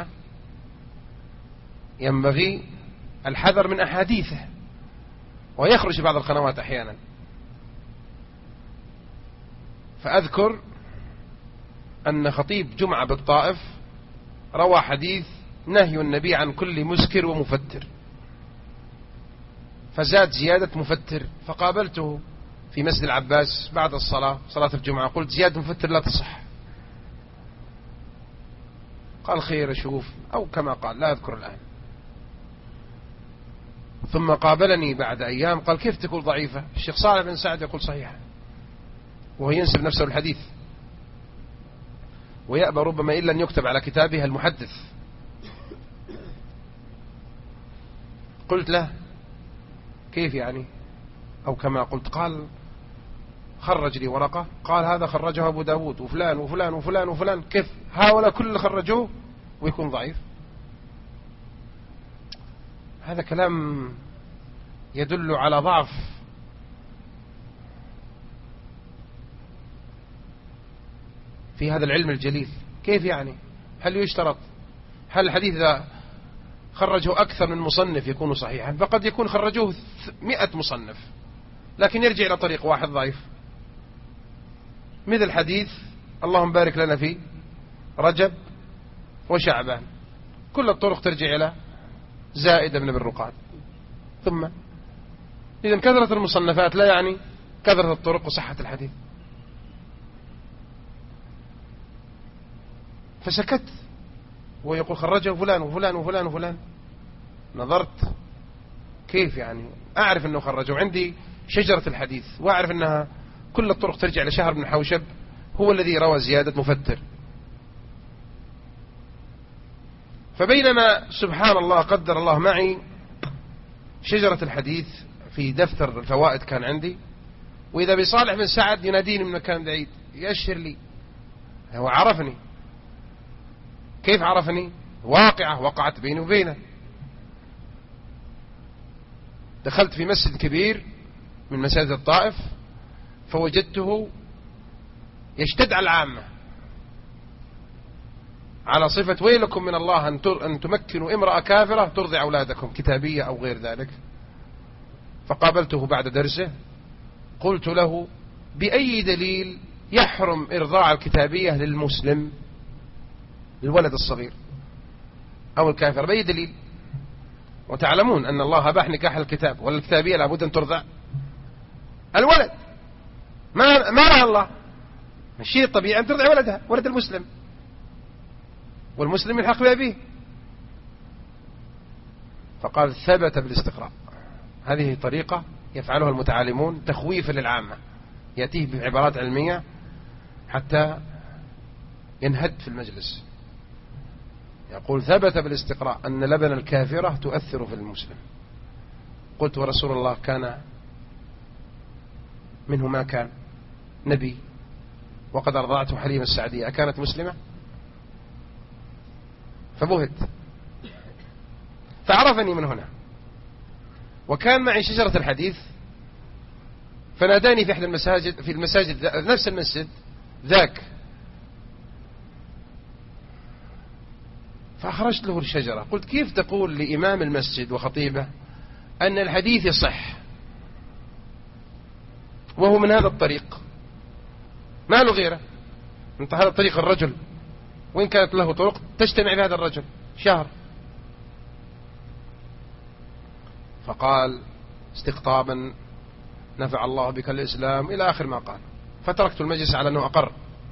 ينبغي الحذر من أحاديثه، ويخرج بعض القنوات أحيانا. فأذكر أن خطيب جمعة بالطائف روى حديث نهي النبي عن كل مسكر ومفتر، فزاد زيادة مفتر. فقابلته في مسجد العباس بعد الصلاة، صلاة الجمعة، قلت زيادة مفتر لا تصح. قال خير أشوف، أو كما قال لا أذكر الآن. ثم قابلني بعد أيام قال كيف تقول ضعيفة؟ الشيخ صالح بن سعد يقول صحيحة، وهو ينسب نفسه الحديث ويأبى ربما إلا أن يكتب على كتابها المحدث. قلت له كيف يعني؟ أو كما قلت. قال خرج لي ورقة قال هذا خرجه أبو داود وفلان وفلان وفلان وفلان. كيف هؤلاء كل خرجوه ويكون ضعيف؟ هذا كلام يدل على ضعف في هذا العلم الجليل. كيف يعني؟ هل يشترط؟ هل الحديث إذا خرجه أكثر من مصنف يكون صحيحا؟ فقد يكون خرجوه 100 مصنف لكن يرجع إلى طريق واحد ضعيف، مثل حديث اللهم بارك لنا في رجب وشعبان، كل الطرق ترجع إلى زائدة بن بالرقاد. ثم إذن كثرة المصنفات لا يعني كثرة الطرق وصحة الحديث. فسكت، ويقول خرجه فلان وفلان وفلان وفلان. نظرت كيف يعني، أعرف أنه خرجه، وعندي شجرة الحديث، وأعرف أنها كل الطرق ترجع لشهر بن حوشب، هو الذي روى زيادة مفتر. فبينما سبحان الله قدر الله معي شجرة الحديث في دفتر الفوائد كان عندي، وإذا بصالح بن سعد يناديني من مكان بعيد يأشر لي. هو عرفني. كيف عرفني؟ واقعة وقعت بيني وبينه. دخلت في مسجد كبير من مساجد الطائف، فوجدته يشتد على العامة على صفة ويلكم من الله أن تمكنوا امرأة كافرة ترضع أولادكم، كتابية أو غير ذلك. فقابلته بعد درسه، قلت له: بأي دليل يحرم إرضاع الكتابية للمسلم، للولد الصغير أو الكافر؟ بأي دليل؟ وتعلمون أن الله أباح نكاح الكتاب، والكتابية لابد أن ترضع الولد. ما رأى الله الشيء الطبيعي أن ترضع ولدها، ولد المسلم، والمسلم يلحق بأبيه. فقال: ثبت بالاستقراء. هذه طريقة يفعلها المتعالمون تخويفا للعامة، يأتيه بعبارات علمية حتى ينهد في المجلس. يقول: ثبت بالاستقراء أن لبن الكافرة تؤثر في المسلم. قلت: ورسول الله كان منه ما كان نبي، وقد أرضعته حليمة السعدية، أكانت مسلمة؟ فبهت، فعرفني من هنا. وكان معي شجرة الحديث، فناداني في إحدى المساجد، في المساجد نفس المسجد ذاك، فأخرجت له الشجرة. قلت: كيف تقول لإمام المسجد وخطيبه أن الحديث يصح وهو من هذا الطريق، ما له غيره؟ انت هذا الطريق الرجل، وإن كانت له طرق تجتمع بهذا الرجل شهر. فقال استقطابا: نفع الله بك الإسلام، إلى آخر ما قال. فتركت المجلس على أنه أقر.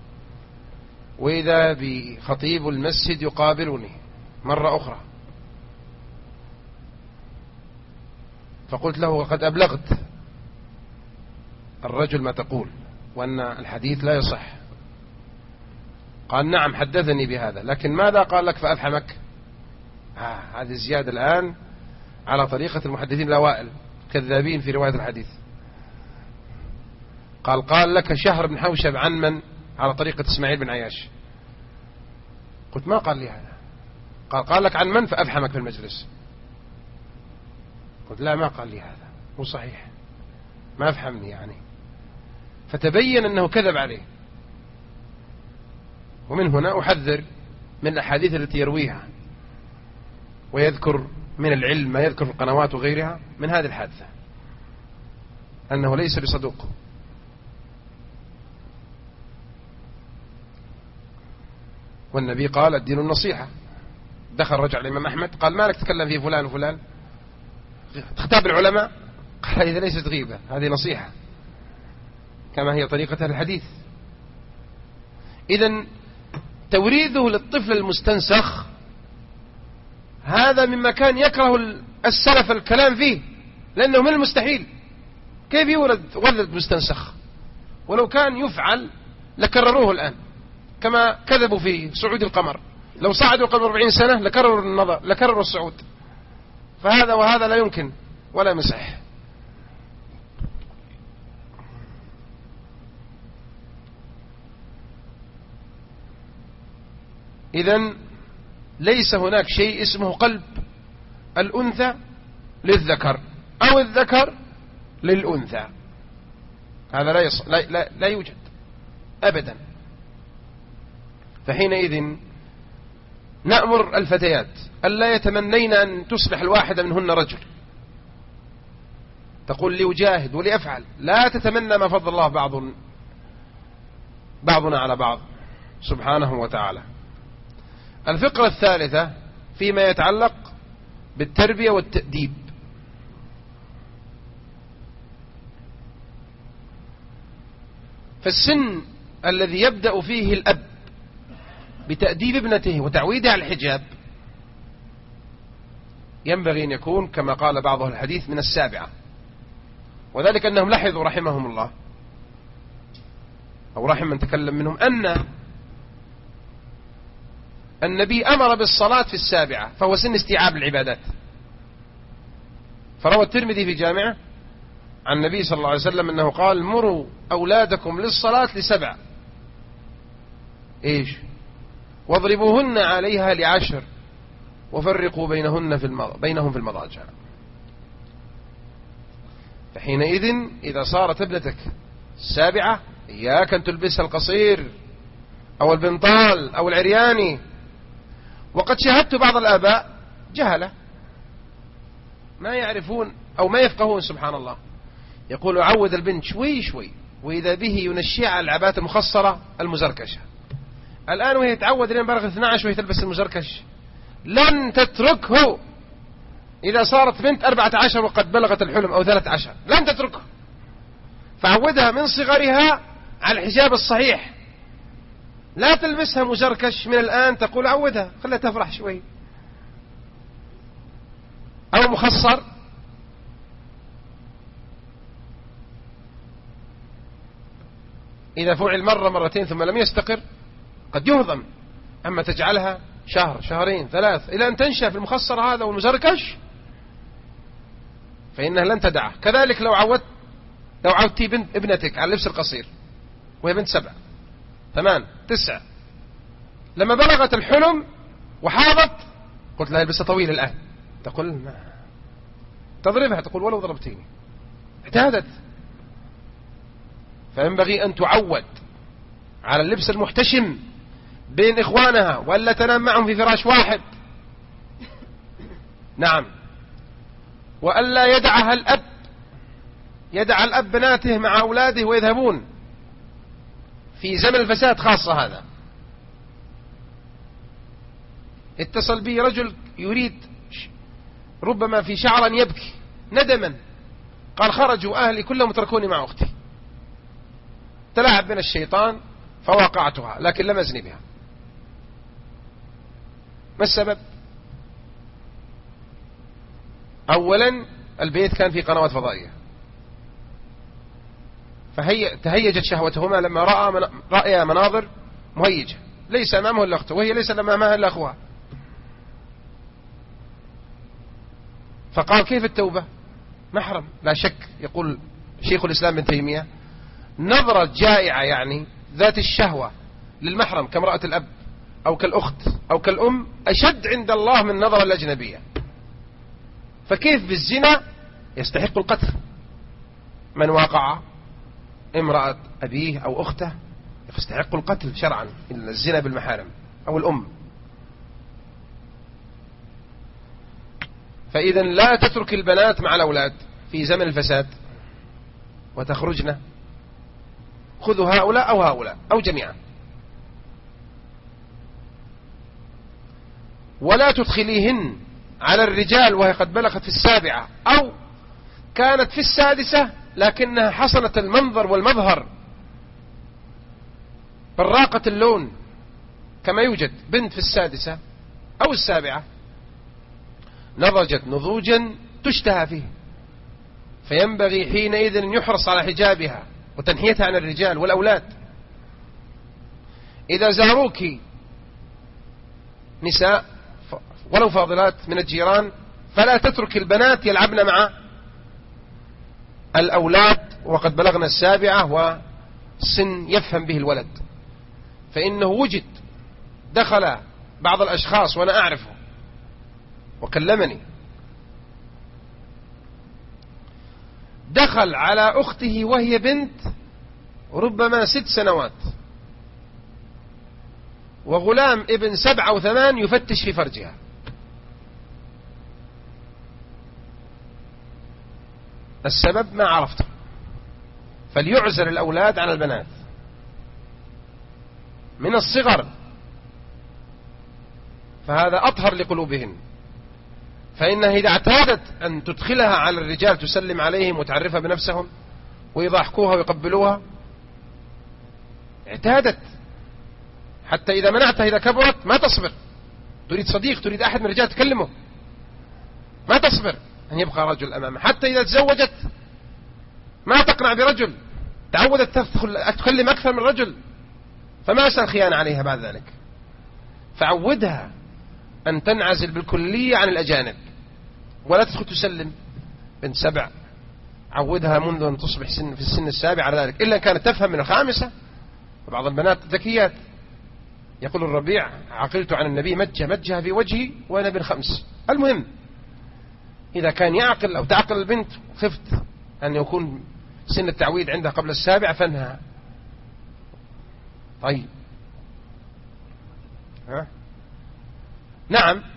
وإذا بخطيب المسجد يقابلني مرة أخرى، فقلت له: وقد أبلغت الرجل ما تقول وأن الحديث لا يصح. قال: نعم حدثني بهذا، لكن ماذا قال لك فأفهمك؟ هذه زيادة الآن على طريقة المحدثين الأوائل كذابين في رواية الحديث. قال لك شهر بن حوشب عن من؟ على طريقة إسماعيل بن عياش. قلت: ما قال لي هذا. قال لك عن من فأفهمك في المجلس. قلت: لا، ما قال لي هذا، مو صحيح، ما أفهمني يعني. فتبين أنه كذب عليه. ومن هنا أحذر من الأحاديث التي يرويها ويذكر من العلم ما يذكر في القنوات وغيرها من هذه الحادثة، أنه ليس بصدوق. والنبي قال: الدين النصيحة. دخل رجع الإمام أحمد قال: ما لك تتكلم في فلان وفلان، تختاب العلماء؟ قال: إذا ليست غيبة، هذه نصيحة، كما هي طريقة أهل الحديث. إذن توريده للطفل المستنسخ هذا مما كان يكره السلف الكلام فيه، لأنه من المستحيل كيف يولد ولد مستنسخ، ولو كان يفعل لكرروه الآن، كما كذبوا في صعود القمر. لو صعدوا قبل 40 سنة لكرروا النظر، لكرروا الصعود. فهذا وهذا لا يمكن ولا يصح. إذن ليس هناك شيء اسمه قلب الأنثى للذكر أو الذكر للأنثى، هذا لا يوجد أبدا. فحينئذ نأمر الفتيات ألا يتمنين أن تصبح الواحدة منهن رجل، تقول لي أجاهد ولي أفعل، لا تتمنى ما فضل الله بعضنا على بعض سبحانه وتعالى. الفقرة الثالثة فيما يتعلق بالتربية والتأديب. فالسن الذي يبدأ فيه الأب بتأديب ابنته وتعويدها على الحجاب ينبغي أن يكون كما قال بعض أهل الحديث من 7، وذلك أنهم لاحظوا رحمهم الله أو رحم من تكلم منهم أن النبي أمر بالصلاة في 7، فهو سن استيعاب العبادات. فروى الترمذي في جامعه عن النبي صلى الله عليه وسلم أنه قال: مروا أولادكم للصلاة ل7 إيش واضربوهن عليها ل10 وفرقوا بينهم في المضاجع. فحينئذ إذا صارت ابنتك 7 إياك أن تلبسها القصير أو البنطال أو العرياني. وقد شاهدت بعض الآباء جهلة ما يعرفون أو ما يفقهون سبحان الله، يقول عود البنت شوي شوي، وإذا به ينشيع على العبات المخصرة المزركشة. الآن وهي تعود لين بلغت 12 وهي تلبس المزركش، لن تتركه إذا صارت بنت 14 وقد بلغت الحلم أو 13، لن تتركه. فعودها من صغرها على الحجاب الصحيح، لا تلبسها مزركش من الآن، تقول عودها خلها تفرح شوي، أو مخصر. إذا فعل مرة مرتين ثم لم يستقر قد يهضم. أما تجعلها شهر 2 3 إلى أن تنشأ في المخصر هذا والمزركش فإنها لن تدعه. كذلك لو عودتي ابنتك على اللبس القصير وهي بنت 7 8 9، لما بلغت الحلم وحاضت قلت لها البسها طويل الآن، تقول ما تضربها، تقول ولو ضربتيني، اعتادت. فينبغي أن تعود على اللبس المحتشم بين إخوانها، ولا تنام معهم في فراش واحد. نعم. وألا يدع الأب بناته مع أولاده ويذهبون في زمن الفساد خاصة. هذا اتصل بي رجل يريد ربما في شعرا يبكي ندما، قال خرجوا أهلي كلهم تركوني مع أختي، تلاعب بنا الشيطان فوقعتها لكن لم أزني بها. ما السبب؟ أولا البيت كان في قنوات فضائية، تهيجت شهوتهما لما رأى مناظر مهيجة، ليس أمامه إلا أخته وهي ليس أمامها إلا أخوها. فقال كيف التوبة؟ محرم لا شك. يقول شيخ الإسلام ابن تيمية: نظرة جائعة يعني ذات الشهوة للمحرم كامرأة الأب أو كالأخت أو كالأم أشد عند الله من نظرة الأجنبية. فكيف بالزنا يستحق القتل؟ من واقع امرأة أبيه أو أخته يستحق القتل شرعا، الزنا بالمحارم أو الأم. فإذا لا تترك البنات مع الأولاد في زمن الفساد وتخرجن، خذوا هؤلاء أو هؤلاء أو جميعا. ولا تدخليهن على الرجال وهي قد بلغت في 7 أو كانت في 6 لكنها حسنة المنظر والمظهر براقة اللون، كما يوجد بنت في 6 أو 7 نضجت نضوجا تشتهى فيه، فينبغي حينئذ أن يحرص على حجابها وتنحيتها عن الرجال والأولاد. إذا زاروك نساء ولو فاضلات من الجيران فلا تترك البنات يلعبن مع الأولاد وقد بلغنا 7 وسن يفهم به الولد. فإنه وجد دخل بعض الأشخاص وأنا أعرفه وكلمني، دخل على أخته وهي بنت ربما 6 سنوات وغلام ابن 7 و8 يفتش في فرجها. السبب ما عرفته. فليعزل الأولاد عن البنات من الصغر، فهذا أطهر لقلوبهن. فإنها إذا اعتادت أن تدخلها على الرجال تسلم عليهم وتعرفها بنفسهم ويضحكوها ويقبلوها، اعتادت حتى إذا منعتها إذا كبرت ما تصبر، تريد صديق، تريد أحد من الرجال تكلمه، ما تصبر أن يبقى رجل أمامه. حتى إذا تزوجت ما تقنع برجل، تعودت تكلم أكثر من رجل، فما سأل خيانة عليها بعد ذلك. فعودها أن تنعزل بالكلية عن الأجانب، ولا تدخل تسلم. بنت 7 عودها منذ أن تصبح في السن السابع على ذلك، إلا كانت تفهم من الخامسة. وبعض البنات ذكيات، يقول الربيع: عقلت عن النبي مجه في وجهي وأنا بن 5. المهم إذا كان يعقل أو تعقل البنت، خفت أن يكون سن التعويد عندها قبل السابع فانها. طيب نعم،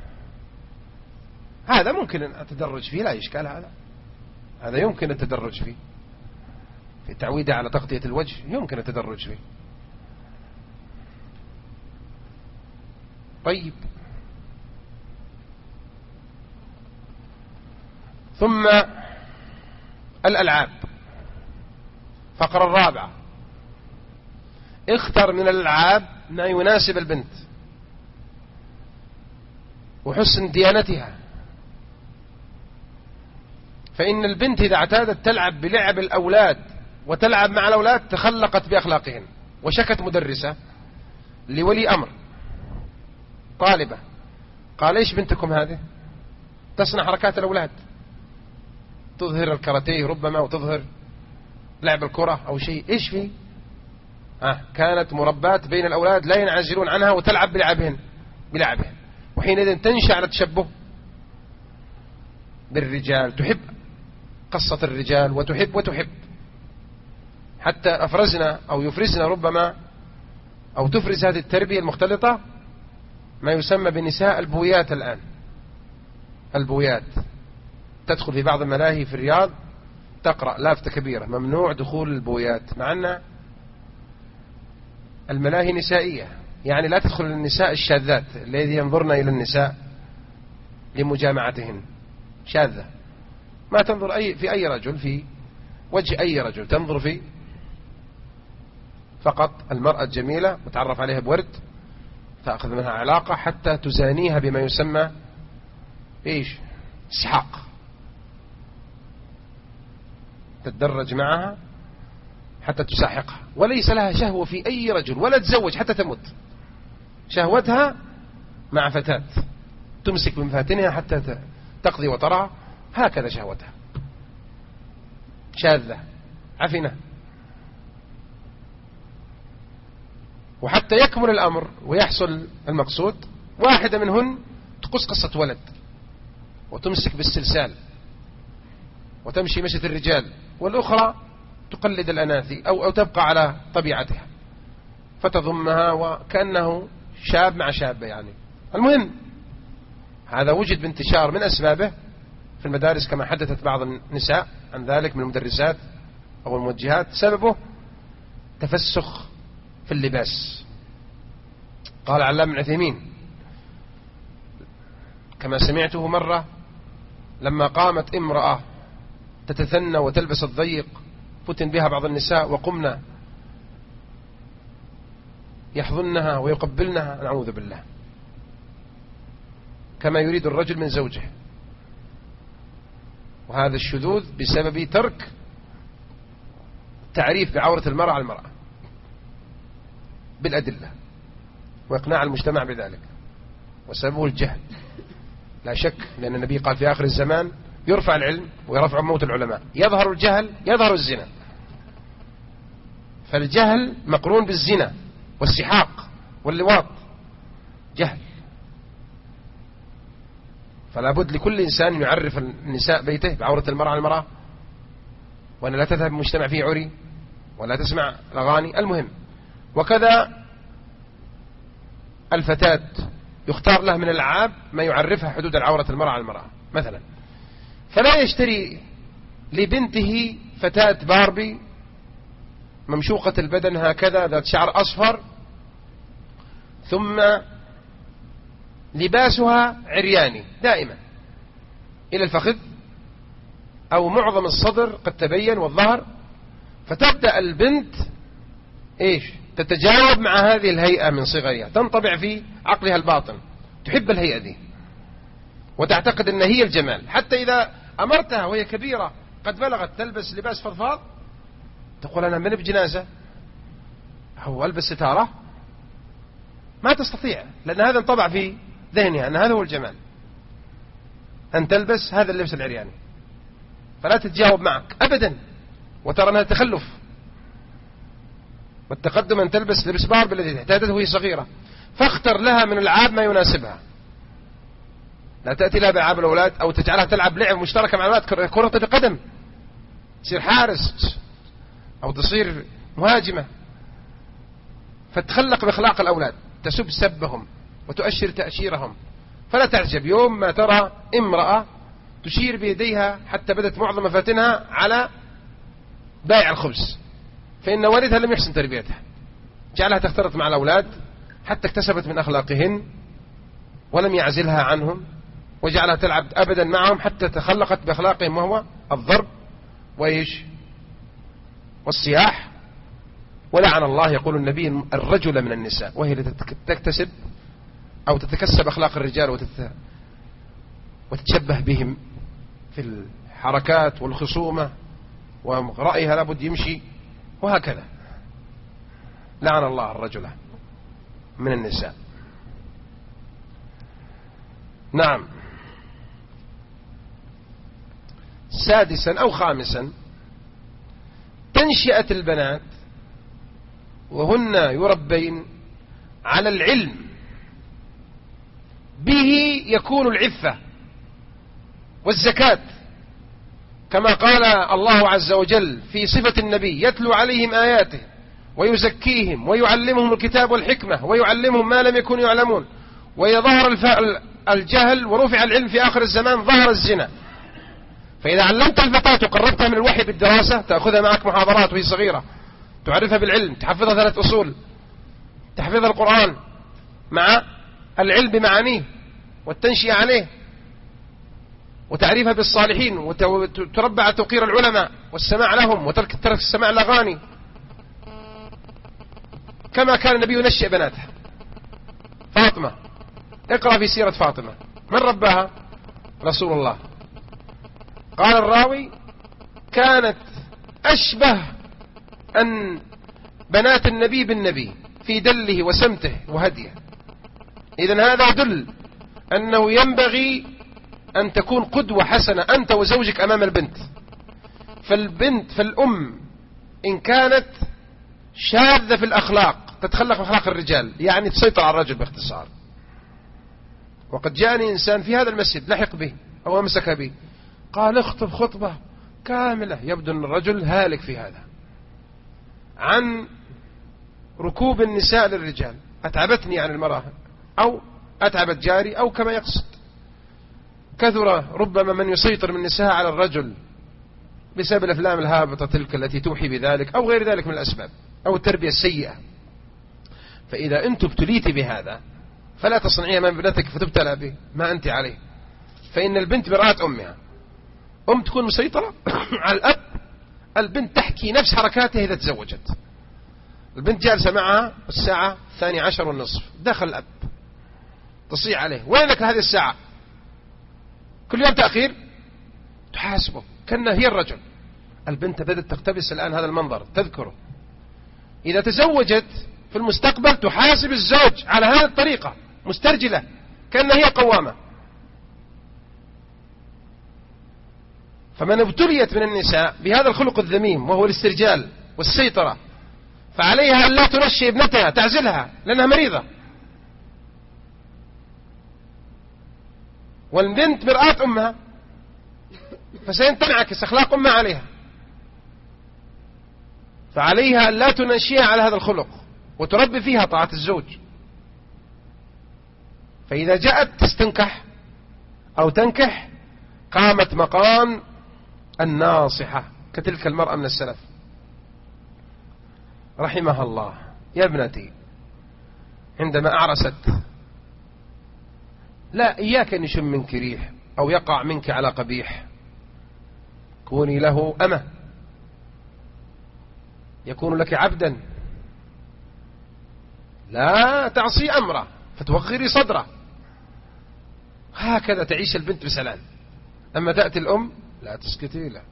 هذا ممكن أن أتدرج فيه، لا إشكال. هذا يمكن التدرج فيه، في تعويده على تغطية الوجه يمكن التدرج فيه. طيب، ثم الألعاب. فقرة الرابعة: اختر من الألعاب ما يناسب البنت وحسن ديانتها. فإن البنت إذا اعتادت تلعب بلعب الأولاد وتلعب مع الأولاد تخلقت بأخلاقهم. وشكت مدرسة لولي أمر طالبة، قال: إيش بنتكم هذه تصنع حركات الأولاد، تظهر الكاراتيه ربما وتظهر لعب الكرة أو شيء، إيش فيه؟ كانت مربات بين الأولاد لا ينعزلون عنها وتلعب بلعبهم. وحينئذ تنشأ على التشبه بالرجال، تحب قصة الرجال وتحب حتى أفرزنا أو يفرزنا ربما أو تفرز هذه التربية المختلطة ما يسمى بنساء البويات. الآن البويات تدخل في بعض الملاهي في الرياض تقرأ لافتة كبيرة: ممنوع دخول البويات، مع أن الملاهي نسائية، يعني لا تدخل النساء الشاذات الذي ينظرن إلى النساء لمجامعتهن، شاذة، ما تنظر في أي رجل، في وجه أي رجل، تنظر في فقط المرأة الجميلة وتعرف عليها بورد، تأخذ منها علاقة حتى تزانيها بما يسمى إيش؟ اسحاق. تتدرج معها حتى تساحقها، وليس لها شهوة في أي رجل، ولا تزوج حتى تموت. شهوتها مع فتاة، تمسك بمفاتنها حتى تقضي وطرها، هكذا شهوتها، شاذة عفنة. وحتى يكمل الأمر ويحصل المقصود، واحدة منهن تقص قصة ولد وتمسك بالسلسال وتمشي مشية الرجال، والأخرى تقلد الأناثي أو تبقى على طبيعتها فتضمها وكأنه شاب مع شابة يعني. المهم هذا وجد بانتشار من أسبابه في المدارس، كما حدثت بعض النساء عن ذلك من المدرسات أو الموجهات، سببه تفسخ في اللباس. قال علام بن عثيمين كما سمعته مرة: لما قامت امرأة تتثنى وتلبس الضيق فتن بها بعض النساء وقمنا يحضنها ويقبلنها، نعوذ بالله، كما يريد الرجل من زوجه. وهذا الشذوذ بسبب ترك تعريف بعورة المرأة على المرأة بالأدلة وإقناع المجتمع بذلك، وسببه الجهل لا شك، لأن النبي قال في آخر الزمان يرفع العلم ويرفع موت العلماء، يظهر الجهل يظهر الزنا. فالجهل مقرون بالزنا والسحاق واللواط، جهل. فلا بد لكل إنسان يعرف النساء بيته بعورة المرأة على المرأة، وأن لا تذهب مجتمع فيه عري ولا تسمع الأغاني. المهم، وكذا الفتاة يختار له من الألعاب ما يعرفها حدود العورة المرأة على المرأة. مثلا فلا يشتري لبنته فتاة باربي ممشوقة البدن هكذا ذات شعر أصفر ثم لباسها عرياني دائما إلى الفخذ أو معظم الصدر قد تبين والظهر، فتبدأ البنت إيش تتجاوب مع هذه الهيئة من صغرها، تنطبع في عقلها الباطن، تحب الهيئة دي وتعتقد أن هي الجمال. حتى إذا أمرتها وهي كبيرة قد بلغت تلبس لباس فضفاض تقول أنا من بجنازة أو ألبس ستارة، ما تستطيع، لأن هذا انطبع في ذهنها أن هذا هو الجمال، أن تلبس هذا اللبس العرياني، فلا تتجاوب معك أبدا، وترى أنها تخلف. والتقدم أن تلبس لبس بارب الذي احتاجته وهي صغيرة، فاختر لها من الألعاب ما يناسبها. لا تأتي لها بألعاب الأولاد أو تجعلها تلعب لعب مشتركة مع الأولاد كرة القدم، تصير حارس أو تصير مهاجمة، فتخلق بأخلاق الأولاد، تسب سبهم وتؤشر تأشيرهم. فلا تعجب يوم ما ترى امرأة تشير بيديها حتى بدت معظم مفاتنها على بائع الخبز، فإن والدها لم يحسن تربيتها، جعلها تختلط مع الأولاد حتى اكتسبت من أخلاقهن ولم يعزلها عنهم، وجعلها تلعب أبدا معهم حتى تخلقت بأخلاقهم، وهو الضرب وإيش والصياح. ولعن الله يقول النبي الرجل من النساء، وهي تكتسب أو تتكسب أخلاق الرجال وتتشبه بهم في الحركات والخصومة، ورأيها لابد يمشي وهكذا. لعن الله الرجل من النساء. نعم. سادسا أو خامسا، تنشئة البنات وهن يربين على العلم، به يكون العفة والزكاة، كما قال الله عز وجل في صفة النبي: يتلو عليهم آياته ويزكيهم ويعلمهم الكتاب والحكمة ويعلمهم ما لم يكونوا يعلمون، ويظهر الجهل ورفع العلم في آخر الزمان ظهر الزنا. فإذا علمت الفتاة وقربتها من الوحي بالدراسة، تأخذها معك محاضرات وهي صغيرة، تعرفها بالعلم، تحفظها 3 أصول، تحفظها القرآن مع العلم بمعانيه والتنشئة عليه، وتعريفها بالصالحين، وتربى على توقير العلماء والسماع لهم وترك السماع الأغاني، كما كان النبي ينشئ بناته. فاطمة، اقرأ في سيرة فاطمة، من رباها؟ رسول الله. قال الراوي: كانت أشبه أن بنات النبي بالنبي في دله وسمته وهديه. إذن هذا يدل أنه ينبغي أن تكون قدوة حسنة أنت وزوجك أمام البنت. فالأم إن كانت شاذة في الأخلاق تتخلق بأخلاق الرجال، يعني تسيطر على الرجل باختصار. وقد جاءني إنسان في هذا المسجد لحق به أو أمسك به، قال: اخطب خطبة كاملة، يبدو أن الرجل هالك في هذا، عن ركوب النساء للرجال. أتعبتني عن المرأة أو أتعبت جاري أو كما يقصد. كثر ربما من يسيطر من النساء على الرجل بسبب الأفلام الهابطة تلك التي توحي بذلك أو غير ذلك من الأسباب، أو التربية السيئة. فإذا أنت ابتليت بهذا فلا تصنعي أمام ابنتك فتبتلى به ما أنت عليه. فإن البنت مرآة أمها. أم تكون مسيطرة على الأب، البنت تحكي نفس حركاته إذا تزوجت. البنت جالسة معها الساعة 12:30، دخل الأب تصيح عليه: وينك هذه الساعة؟ كل يوم تأخير، تحاسبه كأنه هي الرجل. البنت بدأت تقتبس الآن هذا المنظر، تذكره. إذا تزوجت في المستقبل تحاسب الزوج على هذه الطريقة، مسترجلة كأنها هي قوامة. فمن ابتليت من النساء بهذا الخلق الذميم وهو الاسترجال والسيطرة، فعليها أن لا تنشئ ابنتها، تعزلها لأنها مريضة. والبنت مرآة أمها، فسينتنعكس أخلاق أمها عليها، فعليها أن لا تنشئها على هذا الخلق وتربي فيها طاعة الزوج. فإذا جاءت تستنكح أو تنكح قامت مقام الناصحة كتلك المرأة من السلف رحمها الله: يا ابنتي، عندما أعرست، لا إياك أن يشم منك ريح أو يقع منك على قبيح، كوني له أمة، يكون لك عبدا، لا تعصي أمره فتوغري صدره. هكذا تعيش البنت بسلام. أما تأتي الأم لا تسكتي له،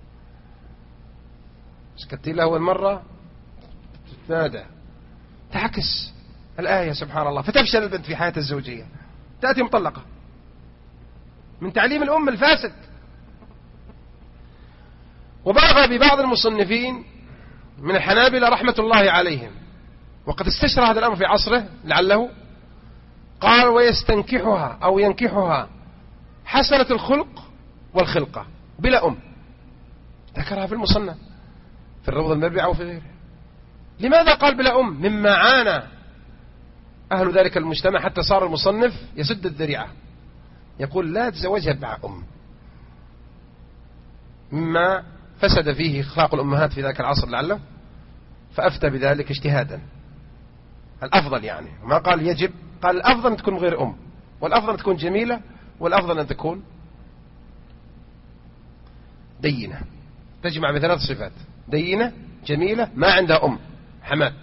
سكتي له أول مرة تتنادى، تعكس الآية سبحان الله، فتفشل البنت في حياتها الزوجية، تأتي مطلقة من تعليم الأم الفاسد. وبالغ ببعض المصنفين من الحنابلة رحمة الله عليهم، وقد استشرى هذا الأمر في عصره لعله، قال ويستنكحها أو ينكحها حسنة الخلق والخلقة بلا أم، ذكرها في المصنف في الروض المربعة وفي غيره. لماذا قال بلا أم؟ مما عانى أهل ذلك المجتمع حتى صار المصنف يسد الذريعة، يقول لا تزوجها مع أم، مما فسد فيه أخلاق الأمهات في ذاك العصر لعله، فأفتى بذلك اجتهادا. الأفضل يعني ما قال يجب، قال الأفضل أن تكون غير أم، والأفضل أن تكون جميلة، والأفضل أن تكون دينة، تجمع بثلاث صفات: دينة، جميلة، ما عندها أم، حمات.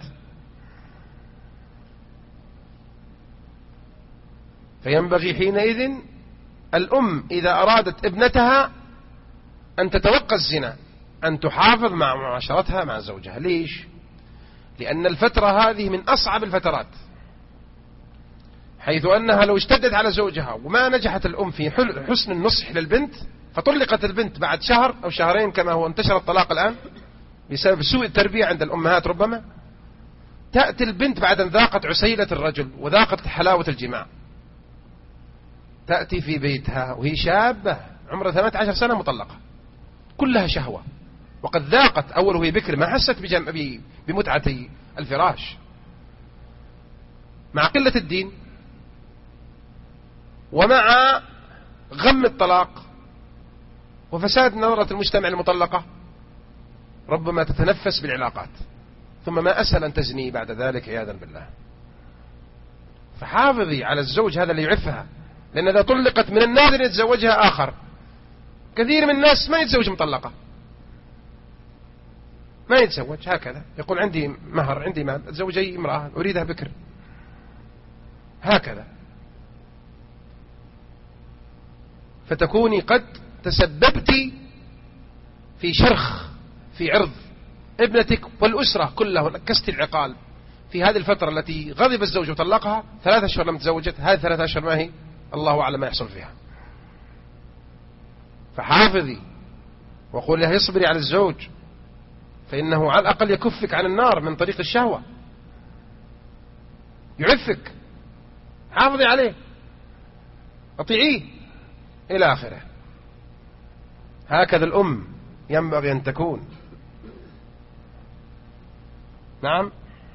فينبغي حينئذ الأم إذا أرادت ابنتها أن تتوقى الزنا أن تحافظ مع معاشرتها مع زوجها. ليش؟ لأن الفترة هذه من أصعب الفترات، حيث أنها لو اشتدت على زوجها وما نجحت الأم في حسن النصح للبنت، فطلقت البنت بعد شهر أو شهرين كما هو انتشر الطلاق الآن بسبب سوء التربية عند الأمهات، ربما تأتي البنت بعد أن ذاقت عسيلة الرجل وذاقت حلاوة الجماع، تأتي في بيتها وهي شابة عمرها 18 سنة مطلقة، كلها شهوة، وقد ذاقت أول وهي بكر ما حست بمتعة الفراش، مع قلة الدين ومع غم الطلاق وفساد نظرة المجتمع المطلقة، ربما تتنفس بالعلاقات، ثم ما أسهل أن تزني بعد ذلك عياذا بالله. فحافظي على الزوج هذا اللي يعفها، لأن إذا طلقت من النادر يتزوجها آخر. كثير من الناس ما يتزوج مطلقة، ما يتزوج هكذا، يقول عندي مهر، عندي مال، أتزوج أي امرأة أريدها بكر، هكذا. فتكوني قد تسببت في شرخ في عرض ابنتك والأسرة كلها، ونكست العقال في هذه الفترة التي غضب الزوج وطلقها 3 أشهر لم تزوجت. هذه 3 أشهر ما هي؟ الله أعلم ما يحصل فيها. فحافظي وقول لها اصبري على الزوج، فإنه على الأقل يكفك عن النار من طريق الشهوة، يعفك، حافظي عليه، أطيعيه إلى آخره. هكذا الأم ينبغي أن تكون. نعم،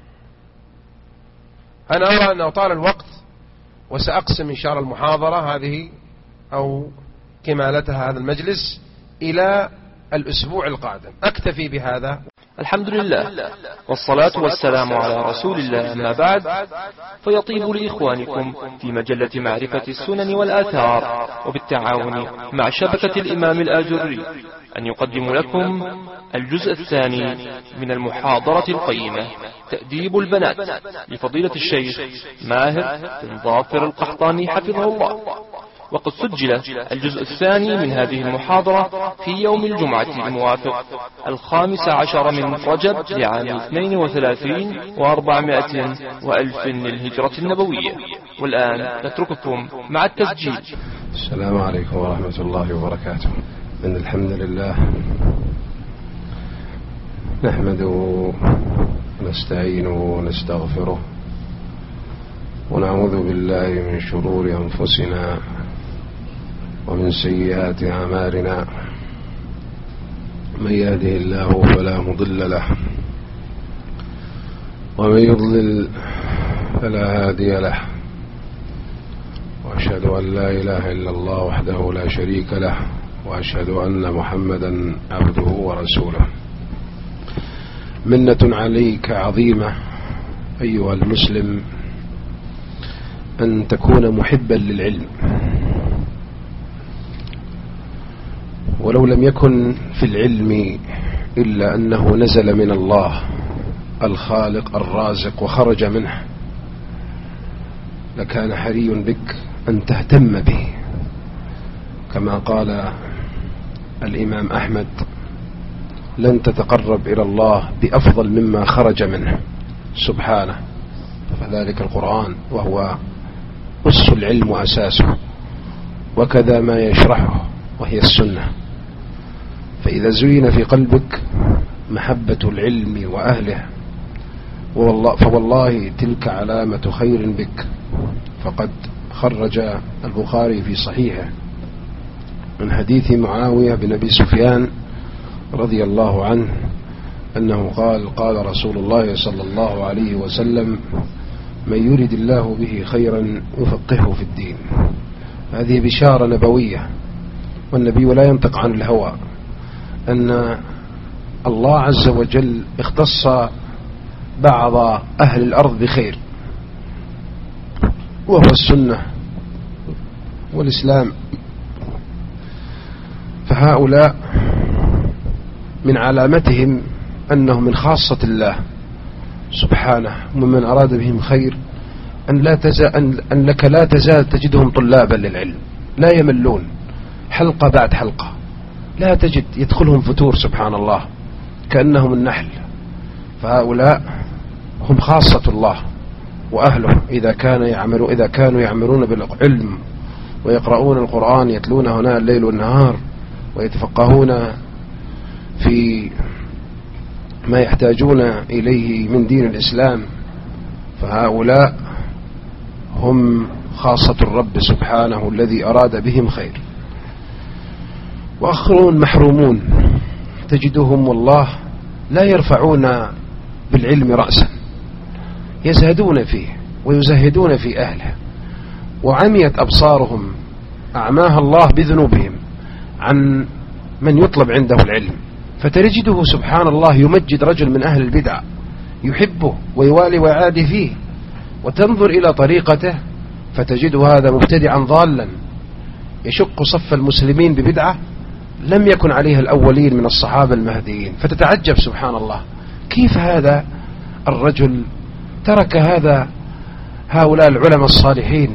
أنا أرى أنه طال الوقت، وسأقسم إن شاء الله المحاضرة هذه أو كمالتها هذا المجلس إلى الأسبوع القادم. أكتفي بهذا. الحمد لله، والصلاة والسلام على رسول الله، أما بعد، فيطيب لإخوانكم في مجلة معرفة السنن والآثار وبالتعاون مع شبكة الإمام الآجري أن يقدم لكم الجزء الثاني من المحاضرة القيمة تأديب البنات لفضيلة الشيخ ماهر بن ظافر القحطاني حفظه الله. وقد سجل الجزء الثاني من هذه المحاضرة في يوم الجمعة الموافق 15 من رجب لعام 32 و400 وألف للهجرة النبوية. والآن نترككم مع التسجيل. السلام عليكم ورحمة الله وبركاته. إن الحمد لله نحمده ونستعينه ونستغفره، ونعوذ بالله من شرور أنفسنا ومن سيئات أعمالنا. من يهده الله فلا مضل له، ومن يضلل فلا هادي له، وأشهد أن لا إله إلا الله وحده لا شريك له، وأشهد أن محمدا عبده ورسوله. منة عليك عظيمة أيها المسلم أن تكون محبا للعلم، ولو لم يكن في العلم إلا أنه نزل من الله الخالق الرازق وخرج منه لكان حري بك أن تهتم به، كما قال الإمام أحمد: لن تتقرب إلى الله بأفضل مما خرج منه سبحانه. فذلك القرآن وهو أس العلم وأساسه، وكذا ما يشرحه وهي السنة. فإذا زين في قلبك محبة العلم وأهله فوالله تلك علامة خير بك. فقد خرج البخاري في صحيحه من حديث معاوية بن أبي سفيان رضي الله عنه أنه قال: قال رسول الله صلى الله عليه وسلم: من يرد الله به خيرا يفقهه في الدين. هذه بشارة نبوية، والنبي لا ينطق عن الهوى، أن الله عز وجل اختص بعض أهل الأرض بخير، وهو السنة والإسلام. فهؤلاء من علامتهم أنهم من خاصة الله سبحانه، ومن أراد بهم خير أنك لا تزال تجدهم طلابا للعلم، لا يملون حلقة بعد حلقة، لا تجد يدخلهم فتور سبحان الله كأنهم النحل. فهؤلاء هم خاصة الله وأهله، إذا كانوا يعملون بالعلم ويقرؤون القرآن، يتلون هنا الليل والنهار، ويتفقهون في ما يحتاجون إليه من دين الإسلام، فهؤلاء هم خاصة الرب سبحانه الذي أراد بهم خير. وآخرون محرومون تجدهم والله لا يرفعون بالعلم رأسا، يزهدون فيه ويزهدون في أهله، وعميت أبصارهم أعماها الله بذنوبهم عن من يطلب عنده العلم. فتجده سبحان الله يمجد رجل من أهل البدع يحبه ويوالي ويعادي فيه، وتنظر إلى طريقته فتجد هذا مبتدعا ضالا يشق صف المسلمين ببدعة لم يكن عليها الأولين من الصحابة المهديين. فتتعجب سبحان الله كيف هذا الرجل ترك هؤلاء العلماء الصالحين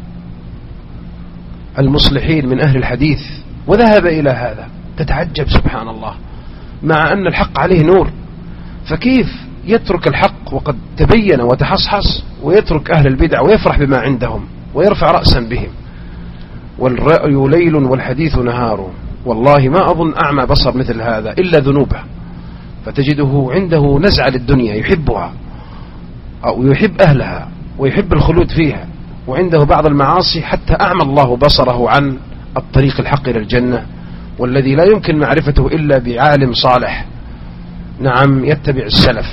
المصلحين من أهل الحديث وذهب إلى هذا. تتعجب سبحان الله، مع أن الحق عليه نور، فكيف يترك الحق وقد تبين وتحصحص ويترك أهل البدع ويفرح بما عندهم ويرفع رأسا بهم؟ والرأي ليل والحديث نهار، والله ما أظن أعمى بصر مثل هذا إلا ذنوبه. فتجده عنده نزعة للدنيا يحبها أو يحب أهلها ويحب الخلود فيها، وعنده بعض المعاصي حتى أعمى الله بصره عن الطريق الحق إلى الجنة، والذي لا يمكن معرفته إلا بعالم صالح نعم يتبع السلف.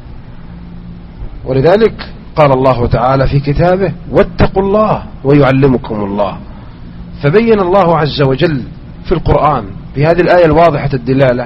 ولذلك قال الله تعالى في كتابه: واتقوا الله ويعلمكم الله. فبين الله عز وجل في القرآن بهذه الآية الواضحة الدلالة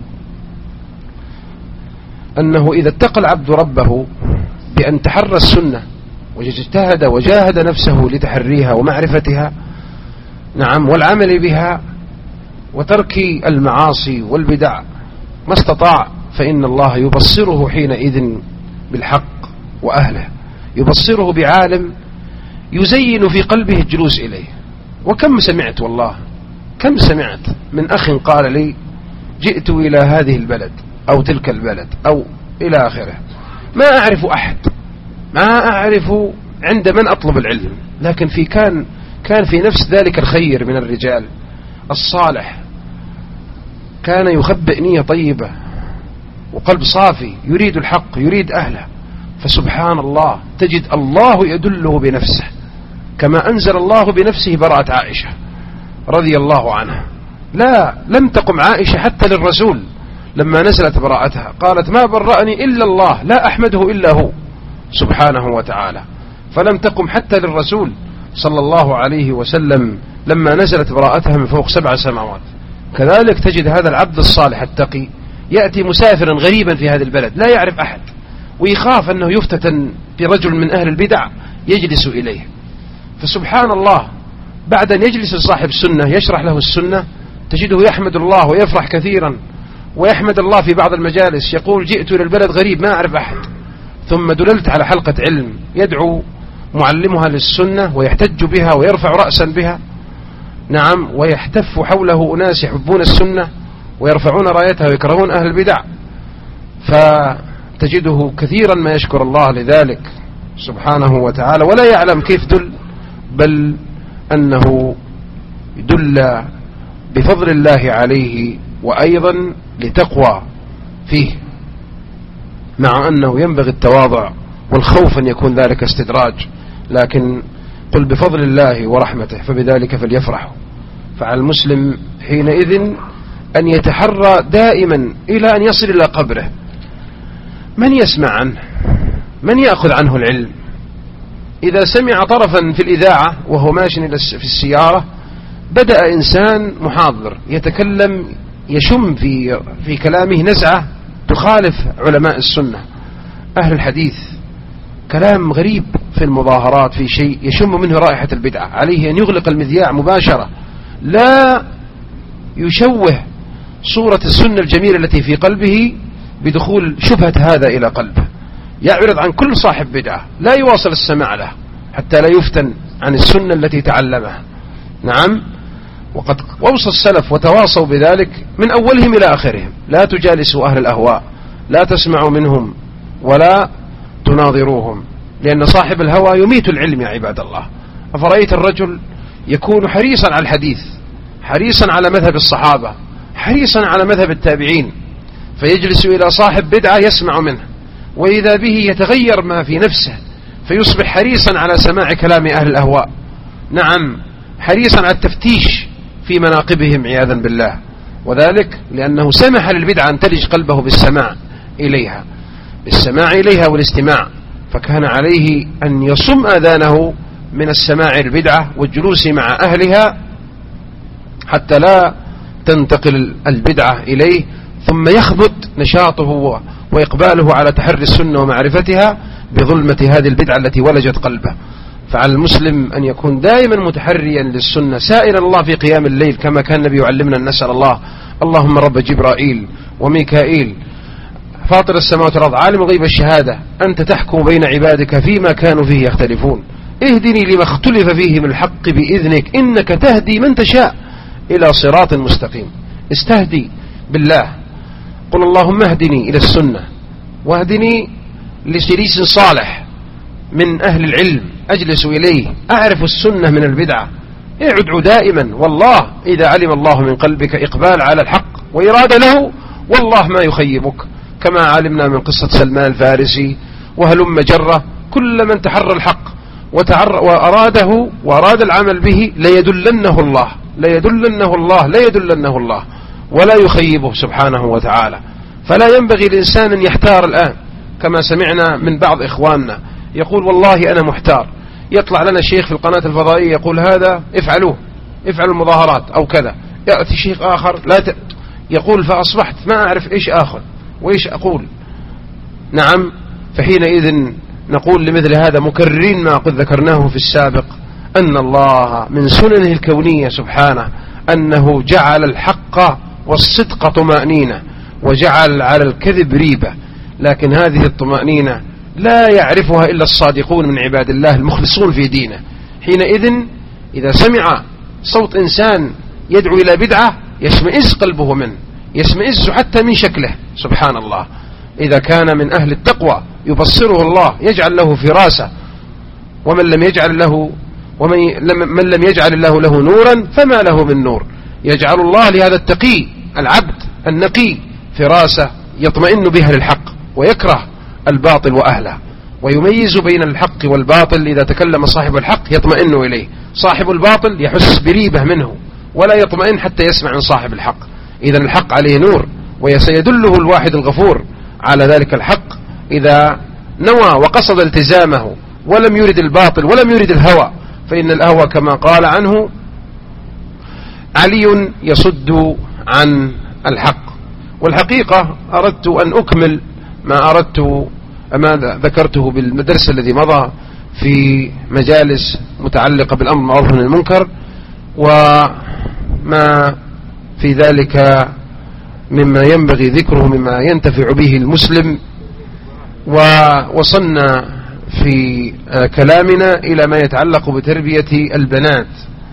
أنه إذا اتقى العبد ربه بأن تحرى السنة واجتهد وجاهد نفسه لتحريها ومعرفتها نعم والعمل بها وترك المعاصي والبدع ما استطاع، فإن الله يبصره حينئذ بالحق وأهله، يبصره بعالم يزين في قلبه الجلوس إليه. وكم سمعت والله كم سمعت من أخ قال لي: جئت إلى هذه البلد أو تلك البلد أو إلى آخره، ما أعرف أحد، ما أعرف عند من أطلب العلم، لكن كان في نفس ذلك الخير من الرجال الصالح، كان يخبئ نية طيبة وقلب صافي يريد الحق يريد أهله. فسبحان الله تجد الله يدله بنفسه، كما أنزل الله بنفسه براءة عائشة رضي الله عنها. لم تقم عائشة حتى للرسول لما نزلت براءتها، قالت: ما برأني إلا الله، لا أحمده إلا هو سبحانه وتعالى. فلم تقم حتى للرسول صلى الله عليه وسلم لما نزلت براءتها من فوق 7 سماوات. كذلك تجد هذا العبد الصالح التقي يأتي مسافرا غريبا في هذا البلد لا يعرف أحد، ويخاف أنه يفتتن برجل من أهل البدع يجلس إليه. فسبحان الله بعد أن يجلس صاحب السنة يشرح له السنة تجده يحمد الله ويفرح كثيرا، ويحمد الله في بعض المجالس يقول: جئت إلى البلد غريب ما أعرف أحد، ثم دللت على حلقة علم يدعو معلمها للسنة ويحتج بها ويرفع رأسا بها، نعم، ويحتف حوله أناس يحبون السنة ويرفعون رايتها ويكرهون أهل البدع، فتجده كثيرا ما يشكر الله لذلك سبحانه وتعالى، ولا يعلم كيف دل، بل أنه دل بفضل الله عليه وأيضا لتقوى فيه، مع أنه ينبغي التواضع والخوف أن يكون ذلك استدراج، لكن قل بفضل الله ورحمته فبذلك فليفرحوا. فعلى المسلم حينئذ أن يتحرى دائما إلى أن يصل إلى قبره من يسمع عنه، من يأخذ عنه العلم. إذا سمع طرفا في الإذاعة وهو ماشي في السيارة، بدأ إنسان محاضر يتكلم يشم في كلامه نزعة تخالف علماء السنة أهل الحديث، كلام غريب في المظاهرات، في شيء يشم منه رائحة البدعة، عليه أن يغلق المذياع مباشرة، لا يشوه صورة السنة الجميلة التي في قلبه بدخول شبهة هذا إلى قلبه، يعرض عن كل صاحب بدعة، لا يواصل السماع له حتى لا يفتن عن السنة التي تعلمها. نعم، وقد وصى السلف وتواصوا بذلك من أولهم إلى آخرهم: لا تجالسوا أهل الأهواء، لا تسمعوا منهم ولا تناظروهم، لأن صاحب الهوى يميت العلم يا عباد الله. أفرأيت الرجل يكون حريصا على الحديث، حريصا على مذهب الصحابة، حريصا على مذهب التابعين، فيجلس إلى صاحب بدعة يسمع منه، وإذا به يتغير ما في نفسه فيصبح حريصا على سماع كلام أهل الأهواء، نعم، حريصا على التفتيش في مناقبهم عياذا بالله، وذلك لأنه سمح للبدعة أن تلج قلبه بالسماع إليها والاستماع، فكان عليه أن يصم آذانه من السماع البدعة والجلوس مع أهلها حتى لا تنتقل البدعة إليه، ثم يخبط نشاطه وإقباله على تحري السنة ومعرفتها بظلمة هذه البدعة التي ولجت قلبه. فعلى المسلم أن يكون دائما متحريا للسنة، سائلا الله في قيام الليل كما كان النبي يعلمنا أن نسأل الله: اللهم رب جبرائيل وميكائيل فاطر السماوات والأرض عالم الغيب الشهادة أنت تحكم بين عبادك فيما كانوا فيه يختلفون، اهدني لما اختلف فيه من الحق بإذنك إنك تهدي من تشاء إلى صراط مستقيم. استهدي بالله، قل اللهم اهدني إلى السنة واهدني لسليس صالح من أهل العلم أجلس إليه أعرف السنة من البدعة، ادعو دائما، والله إذا علم الله من قلبك إقبال على الحق وإرادة له والله ما يخيبك، كما علمنا من قصة سلمان الفارسي وهلم جرة، كل من تحرى الحق وأراده وأراد العمل به ليدلنه الله ولا يخيبه سبحانه وتعالى. فلا ينبغي الإنسان أن يحتار الآن، كما سمعنا من بعض إخواننا يقول: والله أنا محتار، يطلع لنا شيخ في القناة الفضائية يقول هذا افعلوا المظاهرات أو كذا، يأتي شيخ آخر يقول فأصبحت ما أعرف إيش آخذ وإيش أقول. نعم، فحينئذ نقول لمثل هذا مكررين ما قد ذكرناه في السابق، أن الله من سننه الكونية سبحانه أنه جعل الحق والصدق طمأنينة وجعل على الكذب ريبة، لكن هذه الطمأنينة لا يعرفها إلا الصادقون من عباد الله المخلصون في دينه. حينئذ إذا سمع صوت إنسان يدعو إلى بدعة يشمئز قلبه منه، يشمئز حتى من شكله سبحان الله. إذا كان من أهل التقوى يبصره الله، يجعل له فراسة، ومن لم يجعل الله له نورا فما له من نور. يجعل الله لهذا التقي العبد النقي فراسة يطمئن بها للحق ويكره الباطل وأهله، ويميز بين الحق والباطل. إذا تكلم صاحب الحق يطمئن إليه، صاحب الباطل يحس بريبة منه ولا يطمئن حتى يسمع من صاحب الحق. إذن الحق عليه نور، وسيدله الواحد الغفور على ذلك الحق إذا نوى وقصد التزامه ولم يرد الباطل ولم يرد الهوى، فإن الهوى كما قال عنه علي يصد عن الحق. والحقيقة أردت أن أكمل ما ذكرته بالمدرسة الذي مضى في مجالس متعلقة بالأمر بالمعروف والنهي عن المنكر، وما في ذلك مما ينبغي ذكره مما ينتفع به المسلم. ووصلنا في كلامنا إلى ما يتعلق بتربية البنات،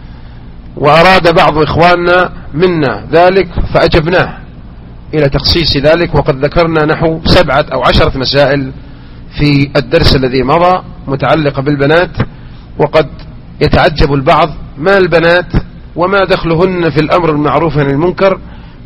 وأراد بعض إخواننا منا ذلك فأجبناه إلى تخصيص ذلك، وقد ذكرنا نحو 7 أو 10 مسائل في الدرس الذي مضى متعلقة بالبنات. وقد يتعجب البعض ما البنات وما دخلهن في الأمر المعروف عن المنكر،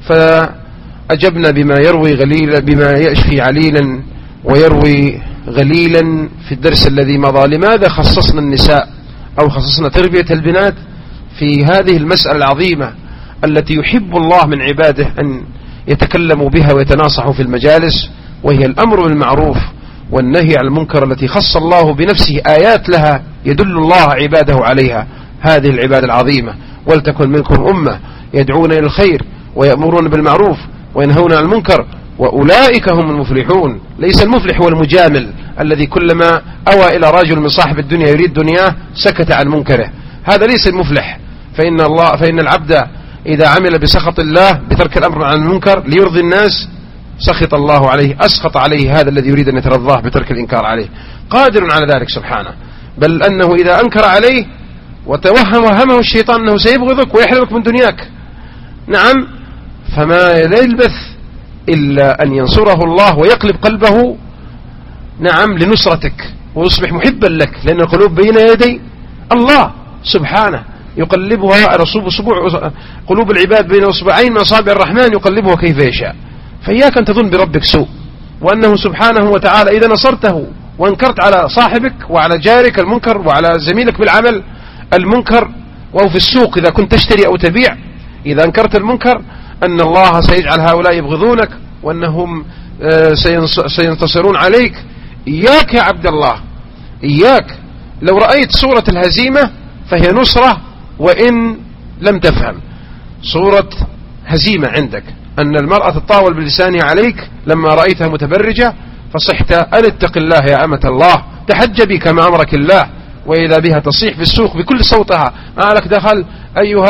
فأجبنا بما يشفي عليلا ويروي غليلا في الدرس الذي مضى. لماذا خصصنا النساء أو خصصنا تربية البنات في هذه المسألة العظيمة التي يحب الله من عباده أن يتكلموا بها ويتناصحوا في المجالس، وهي الأمر بالمعروف والنهي عن المنكر، التي خص الله بنفسه آيات لها يدل الله عباده عليها، هذه العبادة العظيمة. ولتكن منكم أمة يدعون إلى الخير ويأمرون بالمعروف وينهون عن المنكر وأولئك هم المفلحون. ليس المفلح هو المجامل الذي كلما أوى إلى رجل من صاحب الدنيا يريد دنياه سكت عن منكره، هذا ليس المفلح. فإن العبد إذا عمل بسخط الله بترك الأمر عن المنكر ليرضي الناس سخط الله عليه، أسخط عليه هذا الذي يريد أن يترضاه بترك الإنكار عليه، قادر على ذلك سبحانه. بل أنه إذا أنكر عليه وهمه الشيطان أنه سيبغضك ويحرمك من دنياك، نعم، فما يلبث إلا أن ينصره الله ويقلب قلبه، نعم، لنصرتك ويصبح محبا لك، لأن القلوب بين يدي الله سبحانه يقلبها، قلوب العباد بين أصبعين من أصابع الرحمن يقلبها كيف يشاء. فإياك أن تظن بربك سوء، وأنه سبحانه وتعالى إذا نصرته وانكرت على صاحبك وعلى جارك المنكر وعلى زميلك بالعمل المنكر، وهو في السوق إذا كنت تشتري أو تبيع، إذا انكرت المنكر أن الله سيجعل هؤلاء يبغضونك وأنهم سينتصرون عليك. إياك يا عبد الله، إياك. لو رأيت صورة الهزيمة فهي نصرة، وإن لم تفهم صورة هزيمة عندك أن المرأة تطاول بلسانها عليك لما رأيتها متبرجة فصحت أن اتق الله يا أمة الله، تحجبي كما أمرك الله، وإذا بها تصيح في السوق بكل صوتها ما لك دخل أيها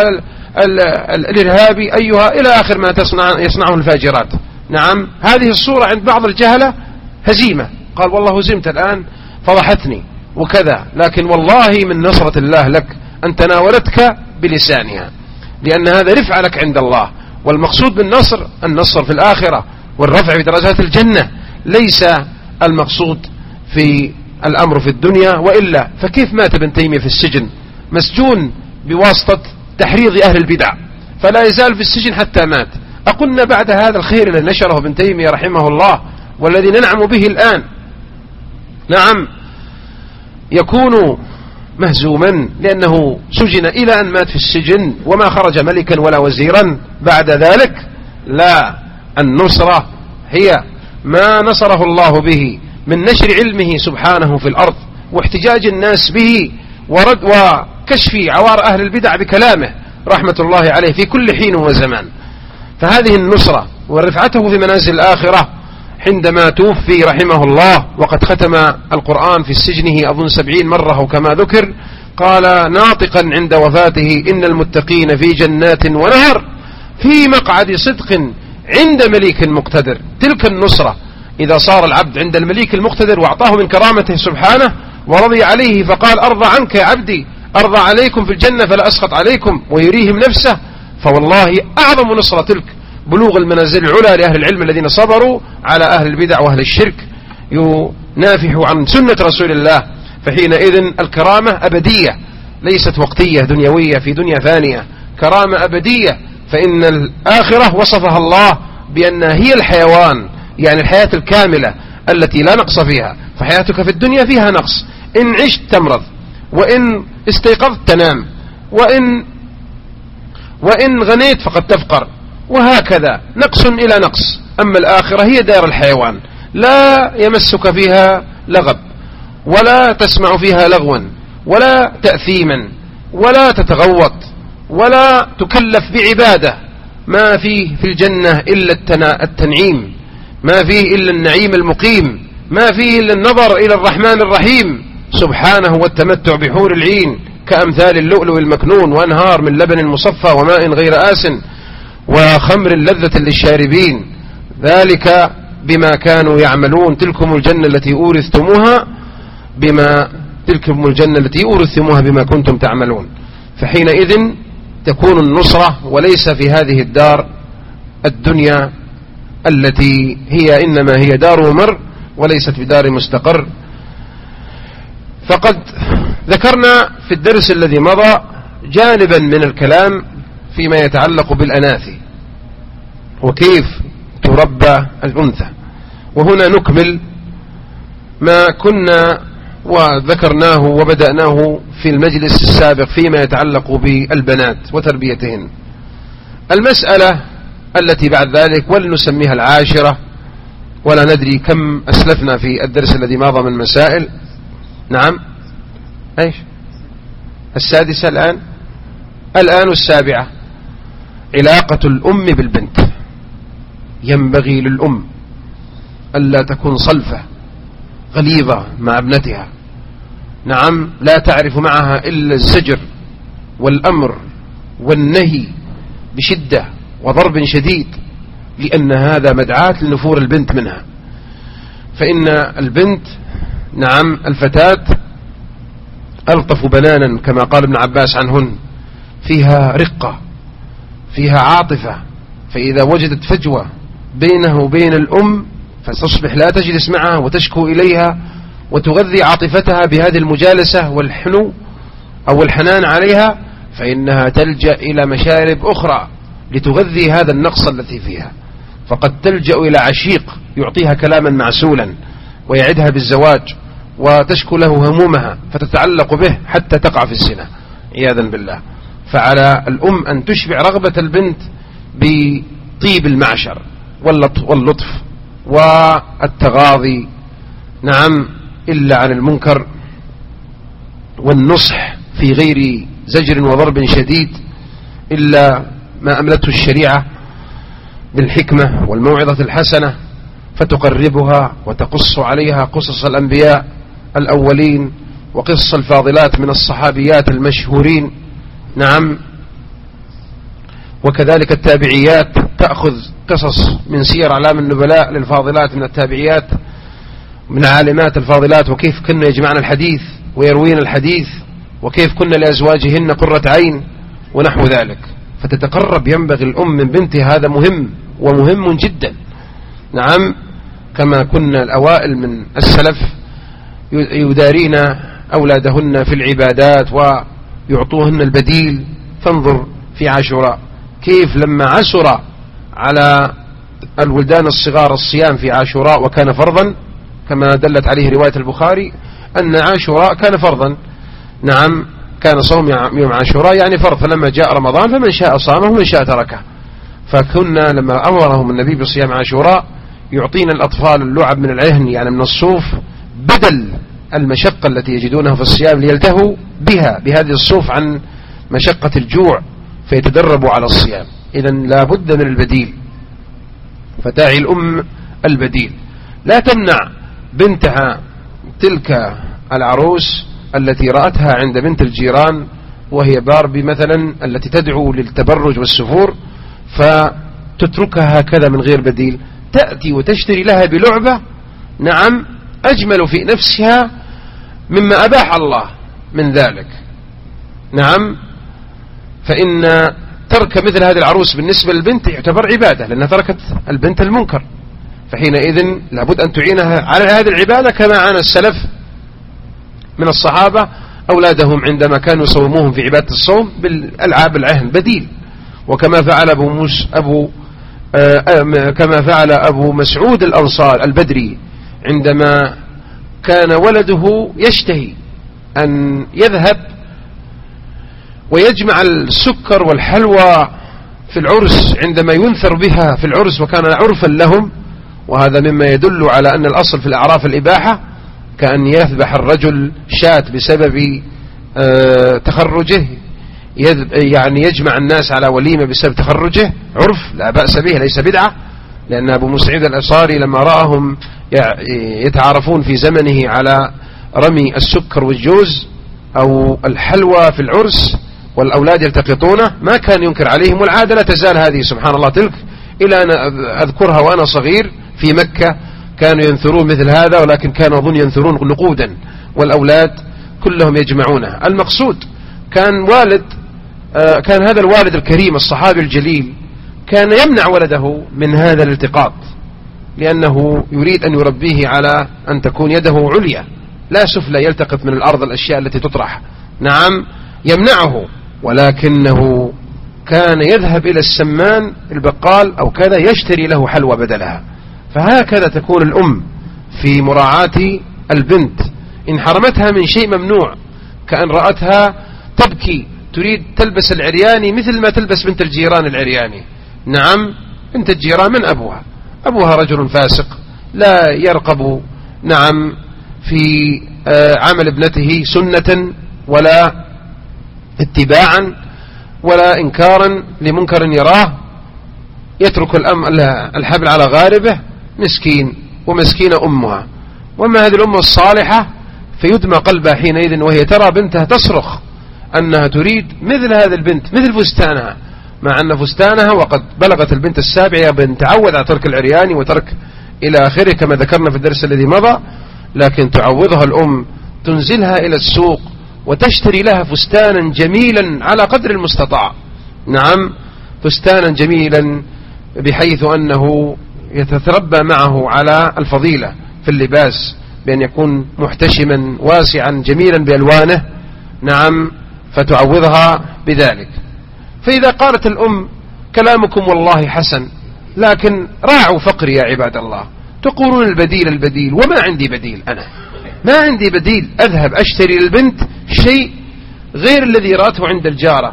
الإرهابي أيها إلى آخر ما يصنعه الفاجرات. نعم، هذه الصورة عند بعض الجهلة هزيمة، قال والله هزمت الآن فضحتني وكذا، لكن والله من نصرة الله لك أن تناولتك بلسانها، لأن هذا رفع لك عند الله. والمقصود بالنصر النصر في الآخرة والرفع في درجات الجنة، ليس المقصود في الأمر في الدنيا. وإلا فكيف مات ابن تيمية في السجن مسجون بواسطة تحريض أهل البدع، فلا يزال في السجن حتى مات. أقلنا بعد هذا الخير الذي نشره ابن تيمية رحمه الله والذي ننعم به الآن، نعم، يكون مهزوما لأنه سجن إلى أن مات في السجن وما خرج ملكا ولا وزيرا بعد ذلك. لا، النصرة هي ما نصره الله به من نشر علمه سبحانه في الأرض واحتجاج الناس به وكشف عوار أهل البدع بكلامه رحمة الله عليه في كل حين وزمان. فهذه النصرة ورفعته في منازل الآخرة عندما توفي رحمه الله، وقد ختم القرآن في سجنه أظن 70 مرة وكما ذكر، قال ناطقا عند وفاته إن المتقين في جنات ونهر في مقعد صدق عند مليك مقتدر. تلك النصرة إذا صار العبد عند المليك المقتدر وأعطاه من كرامته سبحانه ورضي عليه فقال أرضى عنك يا عبدي، أرضى عليكم في الجنة فلا أسخط عليكم، ويريهم نفسه، فوالله أعظم نصرة تلك بلوغ المنازل العلى لأهل العلم الذين صبروا على أهل البدع وأهل الشرك ينافحوا عن سنة رسول الله. فحينئذ الكرامة أبدية ليست وقتية دنيوية في دنيا ثانية، كرامة أبدية. فإن الآخرة وصفها الله بأنها هي الحيوان، يعني الحياة الكاملة التي لا نقص فيها. فحياتك في الدنيا فيها نقص، إن عشت تمرض، وإن استيقظت تنام، وإن غنيت فقد تفقر، وهكذا نقص إلى نقص. أما الآخرة هي دار الحيوان، لا يمسك فيها لغب ولا تسمع فيها لغوا ولا تأثيما ولا تتغوط ولا تكلف بعبادة. ما فيه في الجنة إلا التنعيم، ما فيه إلا النعيم المقيم، ما فيه إلا النظر إلى الرحمن الرحيم سبحانه والتمتع بحور العين كأمثال اللؤلؤ المكنون، وأنهار من لبن مصفى وماء غير آسن وخمر لذة للشاربين، ذلك بما كانوا يعملون، تلكم الجنة التي أورثتموها بما تلكم الجنة التي أورثتموها بما كنتم تعملون. فحينئذ تكون النصرة، وليس في هذه الدار الدنيا التي هي إنما هي دار ممر وليست بدار مستقر. فقد ذكرنا في الدرس الذي مضى جانبا من الكلام فيما يتعلق بالأناثي وكيف تربى الأنثى، وهنا نكمل ما كنا وذكرناه وبدأناه في المجلس السابق فيما يتعلق بالبنات وتربيتهن. المسألة التي بعد ذلك ولنسميها العاشرة، ولا ندري كم أسلفنا في الدرس الذي مضى من مسائل. نعم، ايش السادسة الآن السابعة، علاقة الأم بالبنت. ينبغي للأم ألا تكون صلفة غليظة مع ابنتها، نعم، لا تعرف معها إلا الزجر والأمر والنهي بشدة وضرب شديد، لأن هذا مدعاة لنفور البنت منها. فإن البنت، نعم، الفتاة ألطف بنانا كما قال ابن عباس عنهن، فيها رقة، فيها عاطفة، فإذا وجدت فجوة بينه وبين الأم فتصبح لا تجلس معها وتشكو إليها وتغذي عاطفتها بهذه المجالسة والحنو أو الحنان عليها، فإنها تلجأ إلى مشارب أخرى لتغذي هذا النقص الذي فيها. فقد تلجأ إلى عشيق يعطيها كلاما معسولا ويعدها بالزواج وتشكو له همومها فتتعلق به حتى تقع في الزنا عياذا بالله. فعلى الأم أن تشبع رغبة البنت بطيب المعشر واللطف والتغاضي، نعم، إلا عن المنكر، والنصح في غير زجر وضرب شديد إلا ما أملته الشريعة بالحكمة والموعظة الحسنة، فتقربها وتقص عليها قصص الأنبياء الأولين وقصص الفاضلات من الصحابيات المشهورين، نعم، وكذلك التابعيات، تأخذ قصص من سير أعلام النبلاء للفاضلات من التابعيات من عالمات الفاضلات، وكيف كنا يجمعنا الحديث ويروين الحديث، وكيف كنا لأزواجهن قرة عين ونحو ذلك. فتتقرب، ينبغي الأم من بنتها، هذا مهم ومهم جدا، نعم، كما كنا الأوائل من السلف يدارين أولادهن في العبادات ويعطوهن البديل. فانظر في عاشوراء كيف لما عسر على الولدان الصغار الصيام في عاشوراء وكان فرضا، كما دلت عليه رواية البخاري أن عاشوراء كان فرضا، نعم، كان صوم يوم عاشوراء يعني فرض، فلما جاء رمضان فمن شاء صامه ومن شاء تركه. فكنا لما أمرهم النبي بصيام عاشوراء يعطينا الأطفال اللعب من العهن، يعني من الصوف، بدل المشقة التي يجدونها في الصيام، ليلتهوا بها بهذه الصوف عن مشقة الجوع فيتدربوا على الصيام. إذن لا بد من البديل، فتاعي الأم البديل. لا تمنع بنتها تلك العروس التي رأتها عند بنت الجيران وهي باربي مثلا التي تدعو للتبرج والسفور، فتتركها هكذا من غير بديل، تأتي وتشتري لها بلعبة، نعم، أجمل في نفسها مما أباح الله من ذلك، نعم. فإن ترك مثل هذه العروس بالنسبة للبنت يعتبر عبادة، لأنها تركت البنت المنكر، فحينئذ لابد أن تعينها على هذه العبادة كما عانى السلف من الصحابة أولادهم عندما كانوا يصوموهم في عبادة الصوم بالألعاب العهن بديل. وكما فعل كما فعل أبو مسعود الأنصار البدري عندما كان ولده يشتهي أن يذهب ويجمع السكر والحلوى في العرس عندما ينثر بها في العرس، وكان عرفا لهم، وهذا مما يدل على أن الأصل في الأعراف الإباحة، كأن يذبح الرجل شاة بسبب تخرجه، يعني يجمع الناس على وليمة بسبب تخرجه، عرف لا بأس به، ليس بدعة. لأن أبو مسعود الأنصاري لما رأهم يتعارفون في زمنه على رمي السكر والجوز أو الحلوى في العرس والأولاد يلتقطونه، ما كان ينكر عليهم، والعادة لا تزال هذه سبحان الله تلك إلى أن أذكرها وأنا صغير في مكة، كانوا ينثرون مثل هذا، ولكن كانوا أظن ينثرون نقودا، والأولاد كلهم يجمعونه. المقصود كان هذا الوالد الكريم الصحابي الجليل كان يمنع ولده من هذا الالتقاط، لأنه يريد أن يربيه على أن تكون يده عليا لا سفلى، يلتقط من الأرض الأشياء التي تطرح. نعم، يمنعه، ولكنه كان يذهب إلى السمان البقال أو كذا يشتري له حلوى بدلها. فهكذا تكون الأم في مراعاة البنت، إن حرمتها من شيء ممنوع، كأن رأتها تبكي تريد تلبس العرياني مثل ما تلبس بنت الجيران العرياني. نعم، بنت الجيران من أبوها رجل فاسق لا يرقب نعم في عمل ابنته سنة ولا اتباعا ولا إنكارا لمنكر يراه، يترك الحبل على غاربه، مسكين ومسكينة أمها. وما هذه الأم الصالحة فيدمى قلبها حينئذ وهي ترى بنتها تصرخ أنها تريد مثل هذه البنت، مثل فستانها، مع أن فستانها وقد بلغت البنت السابعة بنت تعود على ترك العريان وترك إلى آخره كما ذكرنا في الدرس الذي مضى، لكن تعوضها الأم، تنزلها إلى السوق وتشتري لها فستانا جميلا على قدر المستطاع. نعم، فستانا جميلا بحيث أنه يتتربى معه على الفضيلة في اللباس، بأن يكون محتشما واسعا جميلا بألوانه. نعم، فتعوضها بذلك. فإذا قالت الأم كلامكم والله حسن، لكن راعوا فقري يا عباد الله، تقولون البديل، وما عندي بديل، أنا ما عندي بديل، أذهب أشتري للبنت شيء غير الذي رأته عند الجارة.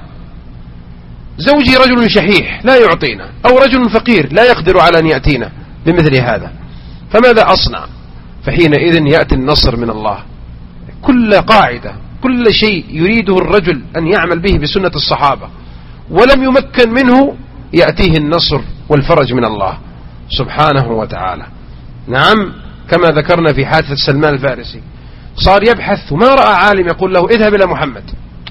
زوجي رجل شحيح لا يعطينا، أو رجل فقير لا يقدر على أن يأتينا بمثل هذا، فماذا أصنع؟ فحينئذ يأتي النصر من الله. كل قاعدة، كل شيء يريده الرجل أن يعمل به بسنة الصحابة ولم يمكن منه، يأتيه النصر والفرج من الله سبحانه وتعالى. نعم، كما ذكرنا في حادثة سلمان الفارسي، صار يبحث وما رأى عالم يقول له اذهب إلى محمد،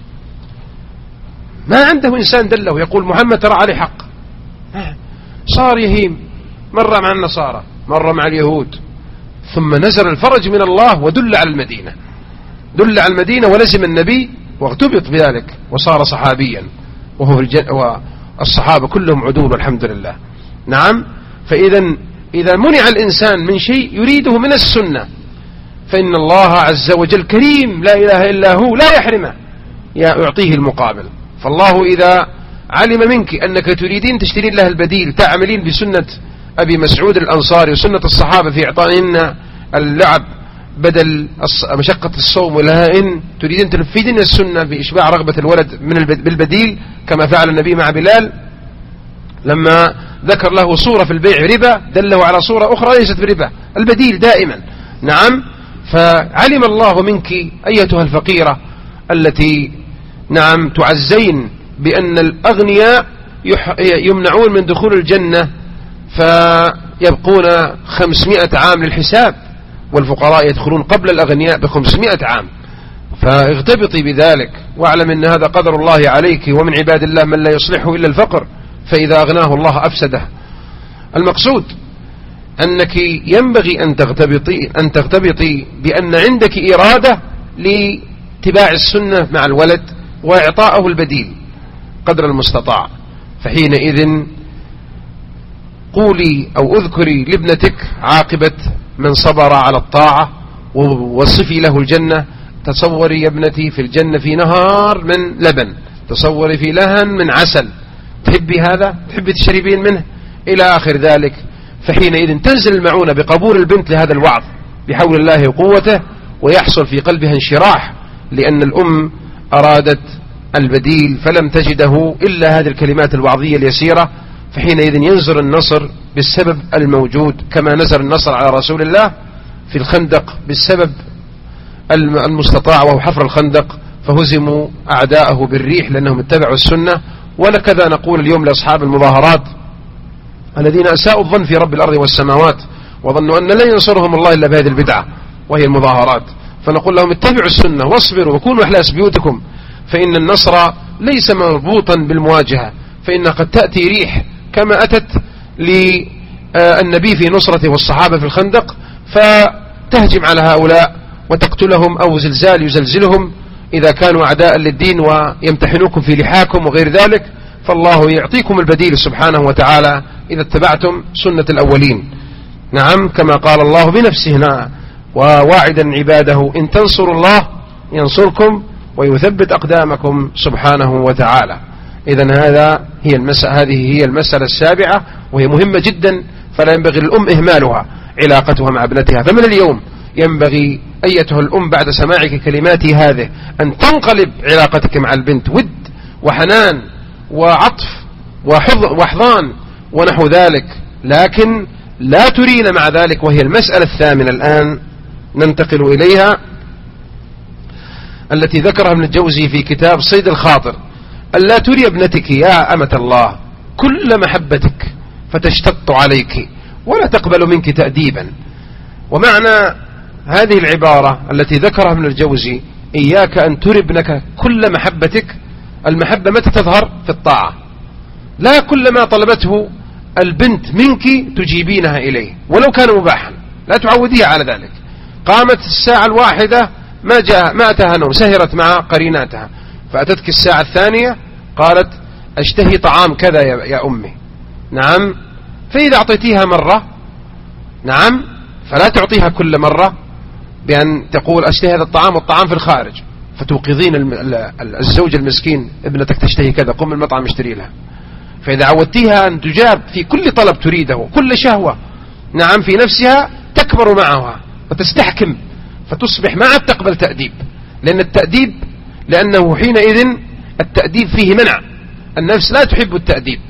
ما عنده إنسان دله يقول محمد ترى عليه حق. صار يهيم، مرة مع النصارى، مرة مع اليهود، ثم نزل الفرج من الله ودل على المدينة، دل على المدينة ولزم النبي واغتبط بذلك وصار صحابيا، وهو في الجنة، والصحابة كلهم عدول والحمد لله. نعم، إذا منع الإنسان من شيء يريده من السنة فإن الله عز وجل كريم لا إله إلا هو لا يحرمه، يعطيه المقابل. فالله إذا علم منك أنك تريدين تشترين لها البديل، تعملين بسنة أبي مسعود الأنصاري وسنة الصحابة في إعطائهن اللعب بدل مشقة الصوم، ولها إن تريدين تنفذين السنة بإشباع رغبة الولد بالبديل، كما فعل النبي مع بلال لما ذكر له صورة في البيع ربا دله على صورة أخرى ليست بربا، البديل دائما. نعم، فعلم الله منك أيتها الفقيرة التي نعم تعزين بأن الأغنياء يمنعون من دخول الجنة فيبقون 500 عام للحساب، والفقراء يدخلون قبل الأغنياء ب500 عام، فاغتبطي بذلك، واعلم أن هذا قدر الله عليك، ومن عباد الله من لا يصلحه إلا الفقر، فإذا أغناه الله أفسده. المقصود أنك ينبغي أن تغتبطي بأن عندك إرادة لاتباع السنة مع الولد وإعطائه البديل قدر المستطاع. فحينئذ قولي أو أذكري لابنتك عاقبة من صبر على الطاعة ووصفي له الجنة. تصوري يا ابنتي في الجنة في نهار من لبن، تصوري في لهن من عسل، تحبي هذا؟ تحبي تشربين منه؟ إلى آخر ذلك. فحينئذ تنزل المعونة بقبول البنت لهذا الوعظ بحول الله وقوته، ويحصل في قلبها انشراح، لأن الأم أرادت البديل فلم تجده إلا هذه الكلمات الوعظية اليسيرة. فحينئذ ينزل النصر بالسبب الموجود، كما نزل النصر على رسول الله في الخندق بالسبب المستطاع وهو حفر الخندق، فهزموا أعداءه بالريح لأنهم اتبعوا السنة. ولكذا نقول اليوم لأصحاب المظاهرات الذين أساءوا الظن في رب الأرض والسماوات وظنوا أن لا ينصرهم الله إلا بهذه البدعة وهي المظاهرات، فنقول لهم اتبعوا السنة واصبروا وكونوا أحلاس بيوتكم، فإن النصر ليس مربوطا بالمواجهة، فإن قد تأتي ريح كما أتت للنبي في نصرته والصحابة في الخندق، فتهجم على هؤلاء وتقتلهم، أو زلزال يزلزلهم إذا كانوا أعداء للدين ويمتحنوكم في لحاكم وغير ذلك، فالله يعطيكم البديل سبحانه وتعالى إذا اتبعتم سنة الأولين. نعم، كما قال الله بنفسه وواعدا عباده إن تنصروا الله ينصركم ويثبت أقدامكم سبحانه وتعالى. إذن هذه هي المسألة السابعة، وهي مهمة جدا، فلا ينبغي للأم إهمالها، علاقتها مع ابنتها. فمن اليوم ينبغي أيتها الأم بعد سماعك كلماتي هذه أن تنقلب علاقتك مع البنت ود وحنان وعطف وحضان ونحو ذلك، لكن لا ترين مع ذلك. وهي المسألة الثامنة الآن ننتقل إليها، التي ذكرها ابن الجوزي في كتاب صيد الخاطر: ألا تري ابنتك يا أمة الله كل محبتك فتشتط عليك ولا تقبل منك تأديبا. ومعنى هذه العبارة التي ذكرها ابن الجوزي: إياك أن تري ابنك كل محبتك. المحبة متى تظهر؟ في الطاعة، لا كل ما طلبته البنت منك تجيبينها إليه ولو كان مباحا، لا تعوديها على ذلك. قامت الساعة الواحدة ما أتاها نوم، سهرت مع قريناتها، فأتتك الساعة الثانية قالت أشتهي طعام كذا يا أمي. نعم، فإذا أعطيتيها مرة، نعم، فلا تعطيها كل مرة بأن تقول أشتهي هذا الطعام والطعام في الخارج، فتوقظين الزوج المسكين: ابنتك تشتهي كذا، قم المطعم اشتري لها. فإذا عودتيها أن تجاب في كل طلب تريده، كل شهوة، نعم، في نفسها، تكبر معها وتستحكم، فتصبح ما عاد تقبل تأديب. لأنه حينئذ التأديب فيه منع، النفس لا تحب التأديب.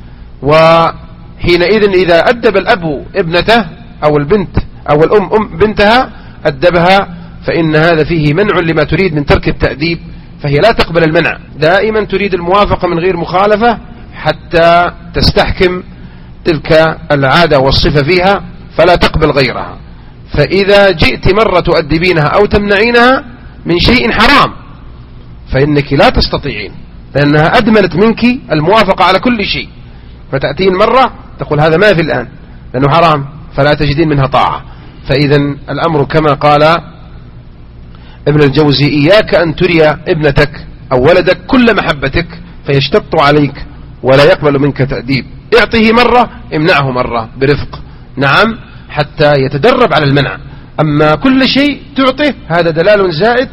وحينئذ إذا أدب الأب ابنته أو البنت أو الأم بنتها أدبها، فإن هذا فيه منع لما تريد من ترك التأديب، فهي لا تقبل المنع، دائما تريد الموافقة من غير مخالفة حتى تستحكم تلك العادة والصفة فيها، فلا تقبل غيرها. فإذا جئت مرة تؤدبينها أو تمنعينها من شيء حرام فإنك لا تستطيعين، لأنها أدمنت منك الموافقة على كل شيء، فتأتين مرة تقول هذا ما في الآن لأنه حرام، فلا تجدين منها طاعة. فإذا الأمر كما قال ابن الجوزي: إياك أن تري ابنتك أو ولدك كل محبتك فيشتط عليك ولا يقبل منك تأديب. اعطه مرة، امنعه مرة برفق، نعم، حتى يتدرب على المنع. أما كل شيء تعطيه هذا دلال زائد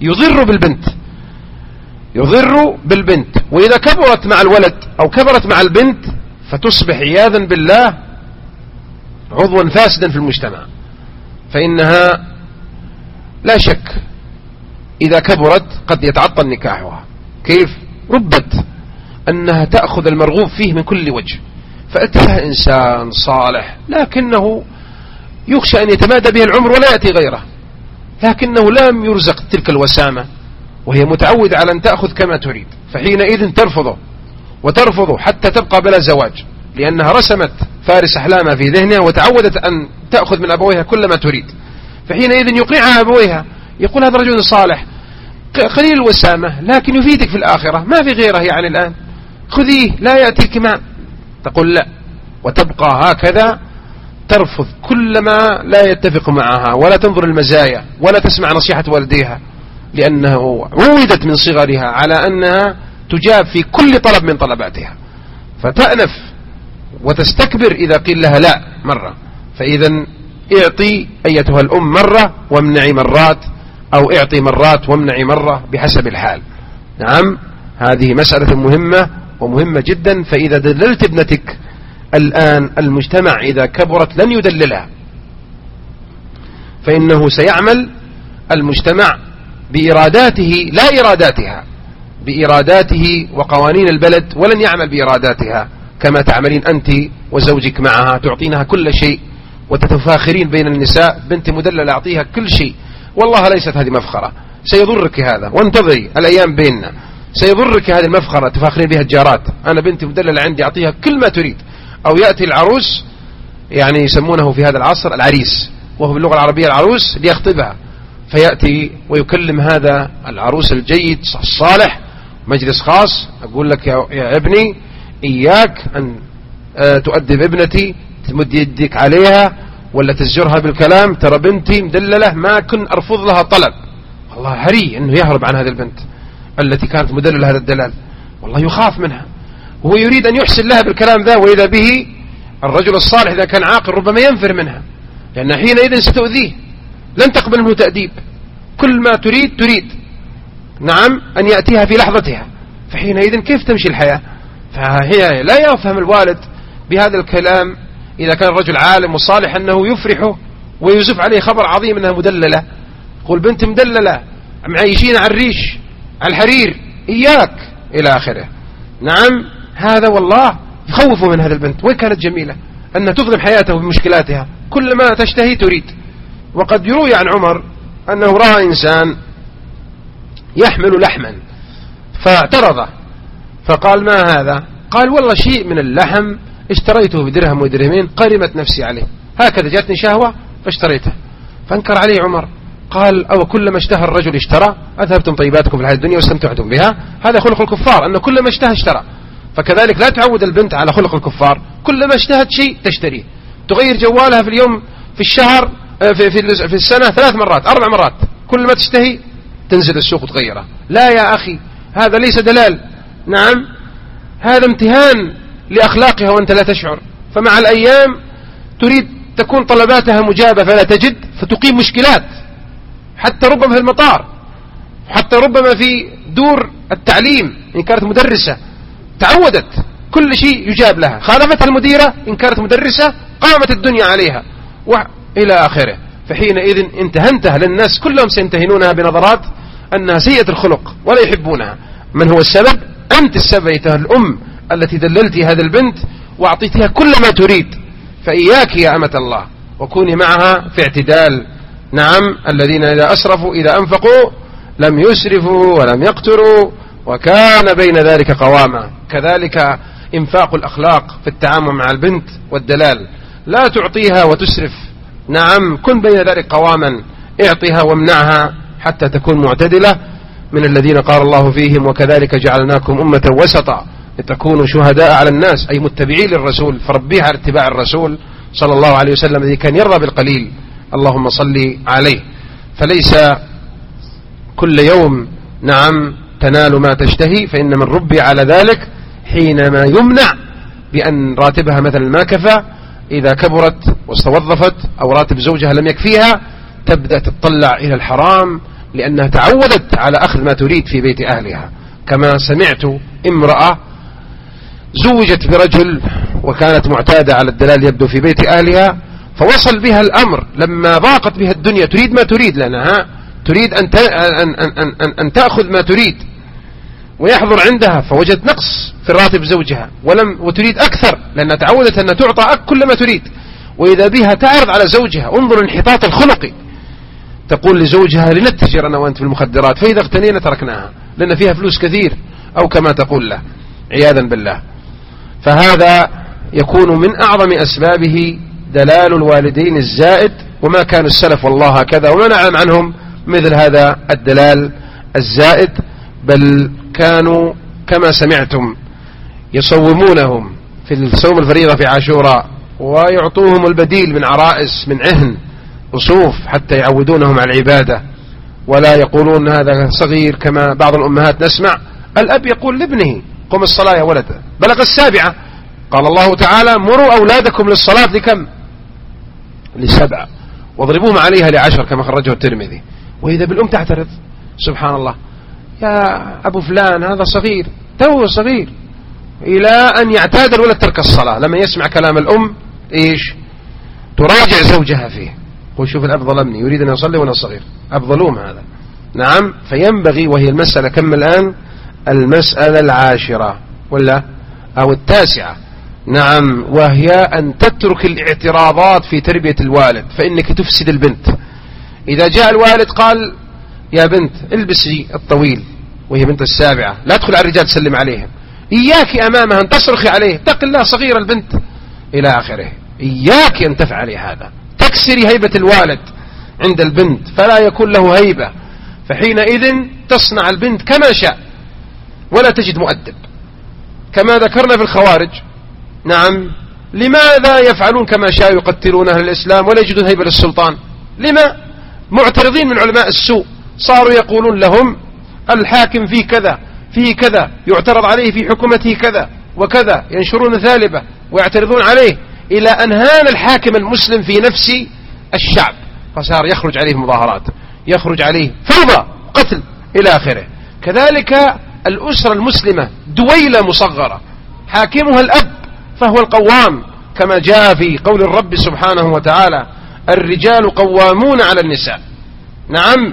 يضر بالبنت. وإذا كبرت مع الولد أو كبرت مع البنت فتصبح عياذا بالله عضوا فاسدا في المجتمع، فإنها لا شك إذا كبرت قد يتعطل نكاحها. كيف؟ ربت أنها تأخذ المرغوب فيه من كل وجه، فأتاها إنسان صالح لكنه يخشى أن يتمادى به العمر ولا يأتي غيره، لكنه لم يرزق تلك الوسامة، وهي متعودة على أن تأخذ كما تريد، فحينئذ ترفضه حتى تبقى بلا زواج، لأنها رسمت فارس أحلامها في ذهنها وتعودت أن تأخذ من أبويها كل ما تريد. فحينئذ يقنعها أبويها، يقول هذا رجل صالح قليل الوسامة لكن يفيدك في الآخرة، ما في غيره يعني الآن، خذيه لا يأتيك معه. تقول لا، وتبقى هكذا ترفض كل ما لا يتفق معها، ولا تنظر المزايا ولا تسمع نصيحة والديها، لأنه عودت من صغرها على أنها تجاب في كل طلب من طلباتها، فتأنف وتستكبر إذا قيل لها لا مرة. فإذا اعطي أيتها الأم مرة وامنعي مرات، أو اعطي مرات وامنعي مرة بحسب الحال. نعم، هذه مسألة مهمة ومهمة جدا. فإذا دللت ابنتك الآن، المجتمع إذا كبرت لن يدللها، فإنه سيعمل المجتمع بإراداته لا إراداتها، بإراداته وقوانين البلد، ولن يعمل بإراداتها كما تعملين أنت وزوجك معها، تعطينها كل شيء وتتفاخرين بين النساء، بنت مدللة أعطيها كل شيء. والله ليست هذه مفخرة، سيضرك هذا، وانتظري الأيام بيننا، سيضرك هذه المفخرة تفاخرين بها الجارات، أنا بنتي مدللة عندي أعطيها كل ما تريد. أو يأتي العروس، يعني يسمونه في هذا العصر العريس، وهو باللغة العربية العروس، ليخطبها، فيأتي ويكلم هذا العروس الجيد الصالح مجلس خاص: أقول لك يا ابني إياك أن تؤدب ابنتي، تمد يدك عليها ولا تزجرها بالكلام، ترى بنتي مدللة ما كن أرفض لها طلب. والله هري أنه يهرب عن هذه البنت التي كانت مدللة هذا الدلال، والله يخاف منها، وهو يريد أن يحسن لها بالكلام ذا، وإذا به الرجل الصالح إذا كان عاقل ربما ينفر منها، لأن حينئذ ستؤذيه، لن تقبل منه تأديب، كل ما تريد نعم أن يأتيها في لحظتها، فحينئذ كيف تمشي الحياة؟ فهي لا يفهم الوالد بهذا الكلام إذا كان الرجل عالم وصالح أنه يفرحه ويزف عليه خبر عظيم أنها مدللة، يقول بنت مدللة معيشين على الريش على الحرير إياك إلى آخره. نعم هذا والله يخوفه من هذه البنت، وين كانت جميلة أنها تظلم حياته بمشكلاتها، كل ما تشتهي تريد. وقد يروي عن عمر أنه رأى إنسان يحمل لحما فاعترضه، فقال ما هذا؟ قال والله شيء من اللحم اشتريته بدرهم ودرهمين قرمت نفسي عليه، هكذا جاتني شهوة فاشتريته. فانكر عليه عمر، قال أو كلما اشتهى الرجل اشترى؟ أذهبتم طيباتكم في الحياة الدنيا واستمتعتم بها، هذا خلق الكفار أنه كلما اشتهى اشترى. فكذلك لا تعود البنت على خلق الكفار، كلما اشتهت شيء تشتريه، تغير جوالها في اليوم في الشهر في السنة 3 مرات 4 مرات، كل ما تشتهي تنزل السوق وتغيره. لا يا أخي هذا ليس دلال، نعم هذا امتهان لأخلاقها وأنت لا تشعر. فمع الأيام تريد تكون طلباتها مجابة فلا تجد، فتقيم مشكلات، حتى ربما في المطار، حتى ربما في دور التعليم إن كانت مدرسة تعودت كل شيء يجاب لها، خالفتها المديرة إن كانت مدرسة قامت الدنيا عليها وإلى آخره. فحينئذ انتهنتها للناس كلهم سينتهنونها بنظرات أنها سيئة الخلق ولا يحبونها. من هو السبب؟ أنت السبب أيتها الأم التي دللتي هذا البنت وأعطيتها كل ما تريد. فإياك يا أمة الله وكوني معها في اعتدال. نعم الذين إذا أسرفوا إذا أنفقوا لم يسرفوا ولم يقتروا وكان بين ذلك قواما. كذلك إنفاق الأخلاق في التعامل مع البنت والدلال، لا تعطيها وتسرف، نعم كن بين ذلك قواما، اعطيها وامنعها حتى تكون معتدلة من الذين قال الله فيهم وكذلك جعلناكم أمة وسطا لتكونوا شهداء على الناس، أي متبعين للرسول، فربيها على اتباع الرسول صلى الله عليه وسلم الذي كان يرضى بالقليل، اللهم صل عليه. فليس كل يوم نعم تنال ما تشتهي، فإن من ربي على ذلك حينما يمنع بأن راتبها مثلا ما كفى، إذا كبرت واستوظفت أو راتب زوجها لم يكفيها تبدأ تطلع إلى الحرام لأنها تعودت على أخذ ما تريد في بيت أهلها. كما سمعت امرأة زوجت برجل وكانت معتادة على الدلال يبدو في بيت أهلها، فوصل بها الأمر لما ضاقت بها الدنيا تريد ما تريد لأنها تريد أن تأخذ ما تريد ويحضر عندها، فوجدت نقص في راتب زوجها وتريد أكثر لأنها تعودت أن تعطى كل ما تريد، وإذا بها تعرض على زوجها. انظر الانحطاط الخلقي، تقول لزوجها لنتجر أنا وأنت في المخدرات، فإذا اغتنينا تركناها لأن فيها فلوس كثير، أو كما تقول له عياذا بالله. فهذا يكون من أعظم أسبابه دلال الوالدين الزائد، وما كان السلف والله هكذا وما نعلم عنهم مثل هذا الدلال الزائد، بل كانوا كما سمعتم يصومونهم في الصوم الفريضة في عاشوراء ويعطوهم البديل من عرائس من عهن وصوف حتى يعودونهم على العبادة، ولا يقولون هذا صغير كما بعض الأمهات نسمع الأب يقول لابنه قم الصلاة يا ولد، بلغ 7، قال الله تعالى مروا أولادكم للصلاة لكم؟ ل7، واضربوهم عليها ل10 كما خرجه الترمذي. وإذا بالأم تعترض سبحان الله يا أبو فلان هذا صغير توه صغير، إلى أن يعتاد الولد ترك الصلاة لما يسمع كلام الأم إيش تراجع زوجها فيه، وشوف الأب ظلمني يريد أن يصلي وأنا صغير، أب ظلوم هذا. نعم فينبغي، وهي المسألة كم الآن؟ المسألة 10 ولا أو 9، نعم، وهي أن تترك الاعتراضات في تربية الوالد، فإنك تفسد البنت. إذا جاء الوالد قال يا بنت البسي الطويل وهي بنت 7، لا تدخل على الرجال تسلم عليهم، إياك أمامها أن تصرخي عليه اتق الله صغيرة البنت إلى آخره، إياك أن تفعلي هذا، تكسري هيبة الوالد عند البنت فلا يكون له هيبة، فحينئذ تصنع البنت كما شاء ولا تجد مؤدب. كما ذكرنا في الخوارج، نعم لماذا يفعلون كما شاء يقتلون أهل الإسلام ولا يجدون هيبة للسلطان؟ لما؟ معترضين من علماء السوء، صاروا يقولون لهم الحاكم فيه كذا فيه كذا، يعترض عليه في حكومته كذا وكذا، ينشرون ثالبة ويعترضون عليه، إلى أن هان الحاكم المسلم في نفس الشعب، فصار يخرج عليه مظاهرات، يخرج عليه فوضى، قتل إلى آخره. كذلك الأسرة المسلمة دويلة مصغرة حاكمها الأب فهو القوام، كما جاء في قول الرب سبحانه وتعالى: الرجال قوامون على النساء. نعم،